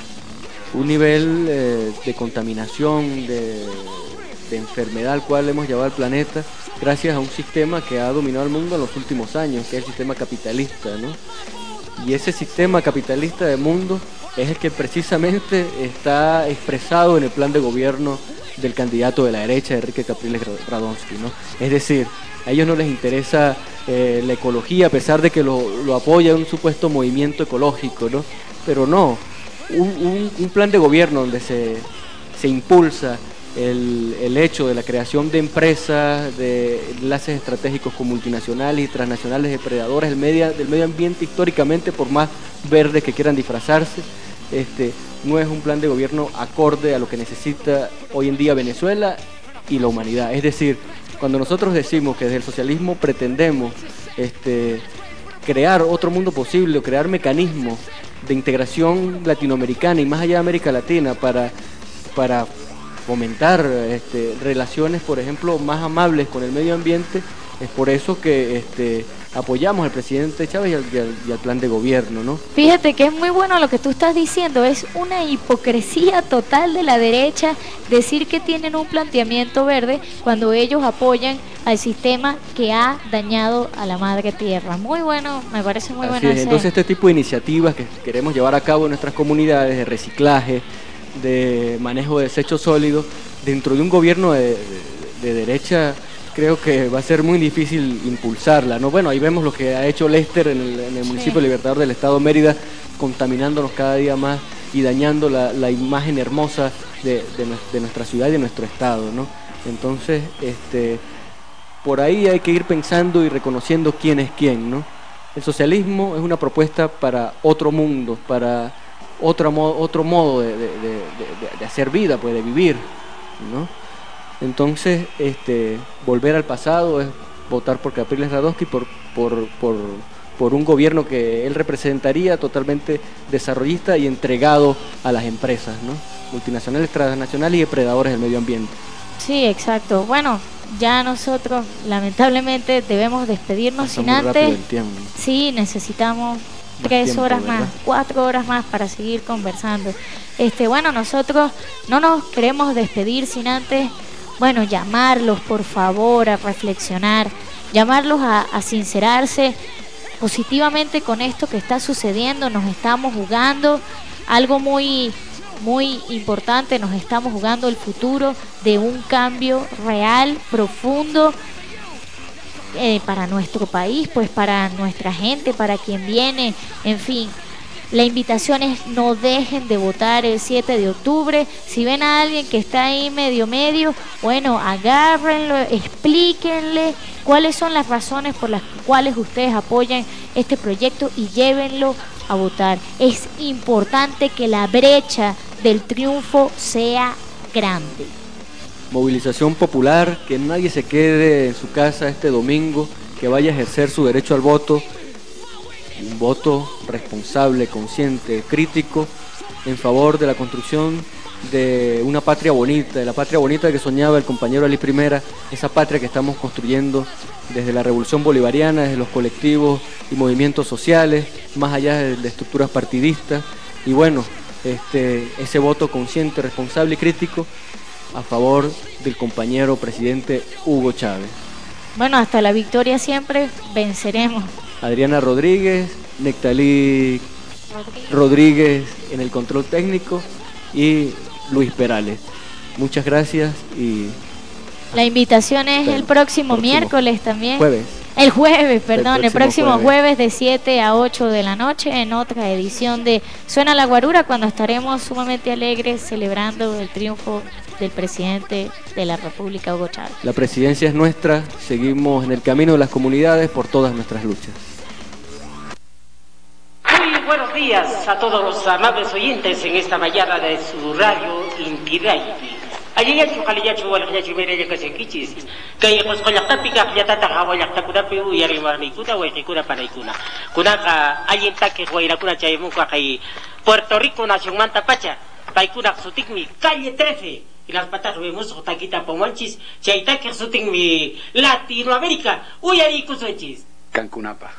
Un nivel eh, de contaminación, de, de enfermedad al cual hemos llevado al planeta, gracias a un sistema que ha dominado el mundo en los últimos años, que es el sistema capitalista, ¿no? Y ese sistema capitalista del mundo es el que precisamente está expresado en el plan de gobierno del candidato de la derecha, Enrique Capriles Radonsky, ¿no? Es decir, a ellos no les interesa eh, la ecología, a pesar de que lo, lo apoya un supuesto movimiento ecológico, ¿no? Pero no, un, un, un plan de gobierno donde se, se impulsa El, el hecho de la creación de empresas, de enlaces estratégicos con multinacionales y transnacionales depredadores del medio, del medio ambiente históricamente, por más verdes que quieran disfrazarse, este, no es un plan de gobierno acorde a lo que necesita hoy en día Venezuela y la humanidad. Es decir, cuando nosotros decimos que desde el socialismo pretendemos este, crear otro mundo posible o crear mecanismos de integración latinoamericana y más allá de América Latina para, para fomentar este, relaciones, por ejemplo, más amables con el medio ambiente. Es por eso que este, apoyamos al presidente Chávez y al, y, al, y al plan de gobierno, ¿no? Fíjate que es muy bueno lo que tú estás diciendo, es una hipocresía total de la derecha decir que tienen un planteamiento verde cuando ellos apoyan al sistema que ha dañado a la madre tierra. Muy bueno, me parece muy Así bueno. Es. Ese... Entonces este tipo de iniciativas que queremos llevar a cabo en nuestras comunidades, de reciclaje, de manejo de desechos sólidos, dentro de un gobierno de, de, de derecha, creo que va a ser muy difícil impulsarla, ¿no? Bueno, ahí vemos lo que ha hecho Lester en el, en el municipio sí. Libertador del Estado Mérida, contaminándonos cada día más y dañando la, la imagen hermosa de, de, de nuestra ciudad y de nuestro estado, ¿no? Entonces, este, por ahí hay que ir pensando y reconociendo quién es quién, ¿no? El socialismo es una propuesta para otro mundo, para otro, otro modo de, de, de, de, de hacer vida, pues de vivir, ¿no? Entonces, este, volver al pasado es votar por Capriles Radosky, por, por, por, por un gobierno que él representaría totalmente desarrollista y entregado a las empresas, ¿no? Multinacionales, transnacionales y depredadores del medio ambiente. Sí, exacto. Bueno, ya nosotros lamentablemente debemos despedirnos. Pasa sin antes. Sí, necesitamos más tres tiempo, horas ¿verdad? más, cuatro horas más para seguir conversando. Este, bueno, nosotros no nos queremos despedir sin antes. Bueno, llamarlos por favor a reflexionar, llamarlos a, a sincerarse positivamente con esto que está sucediendo. Nos estamos jugando algo muy, muy importante, nos estamos jugando el futuro de un cambio real, profundo eh, para nuestro país, pues para nuestra gente, para quien viene, en fin. La invitación es no dejen de votar el siete de octubre. Si ven a alguien que está ahí medio medio, bueno, agárrenlo, explíquenle cuáles son las razones por las cuales ustedes apoyan este proyecto y llévenlo a votar. Es importante que la brecha del triunfo sea grande. Movilización popular, que nadie se quede en su casa este domingo, que vaya a ejercer su derecho al voto. Un voto responsable, consciente, crítico, en favor de la construcción de una patria bonita, de la patria bonita que soñaba el compañero Ali Primera, esa patria que estamos construyendo desde la revolución bolivariana, desde los colectivos y movimientos sociales, más allá de, de estructuras partidistas, y bueno, este, ese voto consciente, responsable y crítico a favor del compañero presidente Hugo Chávez. Bueno, hasta la victoria siempre, venceremos. Adriana Rodríguez, Nectalí Rodríguez. Rodríguez en el control técnico y Luis Perales. Muchas gracias y... La invitación es el próximo, próximo miércoles también. Jueves. El jueves, perdón, el próximo, el próximo jueves. jueves de siete a ocho de la noche en otra edición de Suena la Guarura, cuando estaremos sumamente alegres celebrando el triunfo del presidente de la República, Hugo Chávez. La presidencia es nuestra, seguimos en el camino de las comunidades por todas nuestras luchas. Muy buenos días a todos los amables oyentes en esta mañana de su radio Inti Radio. Ayayachu kaliyachu walayachu mereya kasekichis. Kay qosqollaqtapi qaqllatata hawallaqtakunapi uyarimarniykuna wayqikuna panaykuna. Kunaqa allintaki wayrakuna chaymunqa kay Puerto Rico nacionmanta pacha. Paykunaq sutikmi calle trece. Y las patas vemos taquita pomanchis. Chaytaki sutikmi Latinoamérica. Uyarikusunchis. Cancunapaj.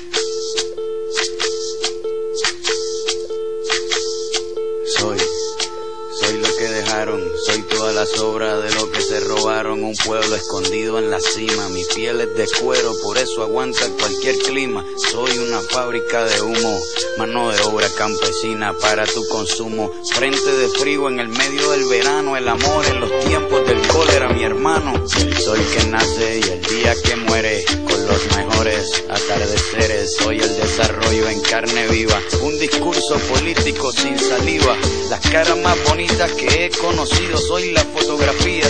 Soy, soy lo que dejaron, soy toda la sobra de lo que se robaron, un pueblo escondido en la cima, mi piel es de cuero, por eso aguanta cualquier clima, soy una fábrica de humo, mano de obra campesina para tu consumo, frente de frío en el medio del verano, el amor en los tiempos del cólera, mi hermano, el sol que nace y el día que muere, con los mejores atardeceres, soy el desarrollo en carne viva, un discurso político sin saliva, las caras más bonitas que he conocido, soy la fotografía de un desarrollo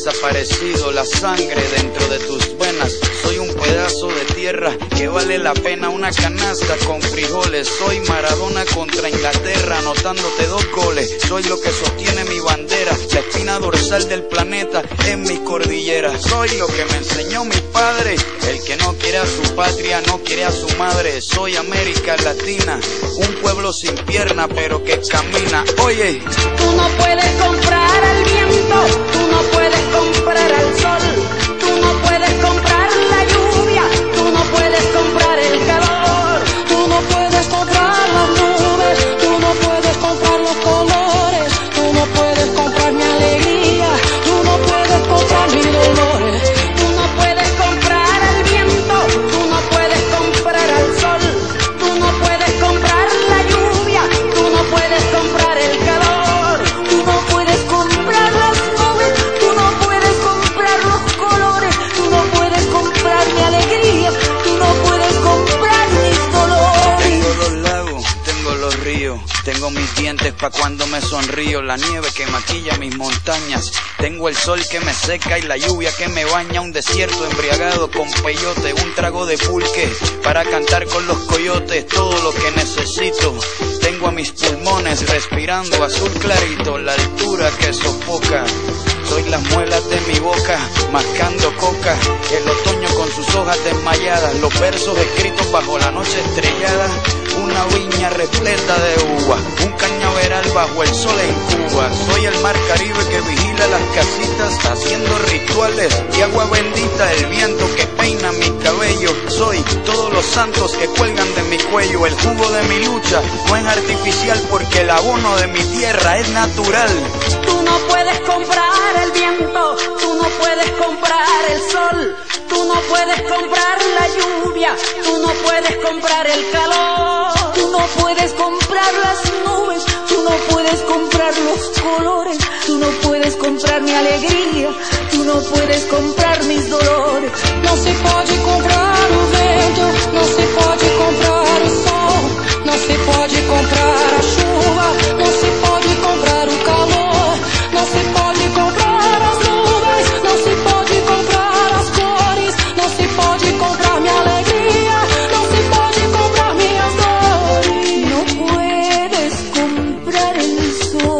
desaparecido, la sangre dentro de tus venas. Soy un pedazo de tierra que vale la pena una canasta con frijoles. Soy Maradona contra Inglaterra, anotándote dos goles. Soy lo que sostiene mi bandera, la espina dorsal del planeta en mis cordilleras. Soy lo que me enseñó mi padre, el que no quiere a su patria, no quiere a su madre. Soy América Latina, un pueblo sin pierna pero que camina. Oye, tú no puedes comprar al viento, tú no puedes comprar al sol, tú no puedes comprar la lluvia, tú no puedes comprar el calor, tú no puedes comprar las nubes, tú no puedes comprar los colores, tú no puedes comprar mi alegría, tú no puedes comprar mis dolores, tú no puedes comprar al viento, tú no puedes comprar al sol, tú no puedes comprar la lluvia, tú no puedes comprar el calor, tú no puedes comprar las nubes, tú no puedes comprar los colores, tú no puedes comprar mi alegría, tú no puedes comprar mis dolores. tengo los lagos, tengo los ríos, tengo mis dientes pa' cuando me sonrío, la nieve que maquilla mis montañas, tengo el sol que me seca y la lluvia que me baña, un desierto embriagado con peyote, un trago de pulque para cantar con los coyotes, todo lo que necesito. Tengo a mis pulmones respirando azul clarito, la altura que sofoca. Soy las muelas de mi boca, mascando coca, el otoño con sus hojas desmayadas, los versos escritos bajo la noche estrellada, una viña repleta de uva, un cañaveral bajo el sol en Cuba. Soy el mar Caribe que vigila las casitas, haciendo rituales y agua bendita, el viento que peina mi cabello. Soy todos los santos que cuelgan de mi cuello, el jugo de mi lucha no es artificial porque el abono de mi tierra es natural. Tú no puedes comprar el viento, tú no puedes comprar el sol, tú no puedes comprar la lluvia, tú no puedes comprar el calor, tú no puedes comprar las nubes, tú no puedes comprar los colores, tú no puedes comprar mi alegría, tú no puedes comprar mis dolores. No se pode comprar o vento, no se pode comprar o sol, no se pode comprar a chuva, no se pode comprar o calor, no se pode comprar as nuvens, no se pode comprar as cores, no se pode comprar mi alegría, no se pode comprar minhas dores. No puedes comprar el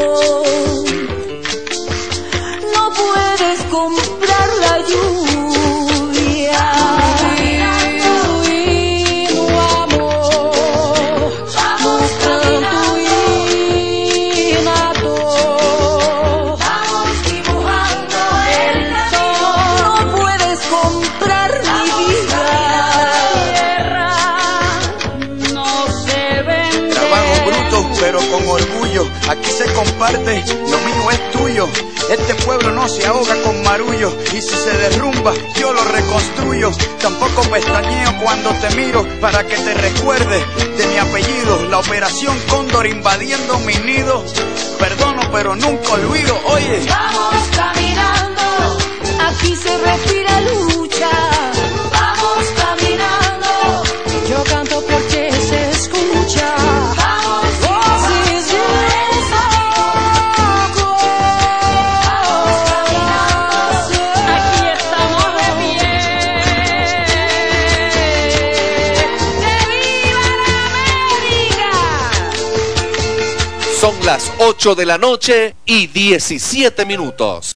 sol, no puedes comprar la lluvia. Pero con orgullo, aquí se comparte, lo mío es tuyo. Este pueblo no se ahoga con marullo, y si se derrumba, yo lo reconstruyo. Tampoco pestañeo cuando te miro, para que te recuerde de mi apellido. La operación Cóndor invadiendo mi nido, perdono pero nunca olvido. Oye, vamos caminando, aquí se respira lucha. Vamos caminando, yo canto porque se escucha. Son las ocho de la noche y diecisiete minutos.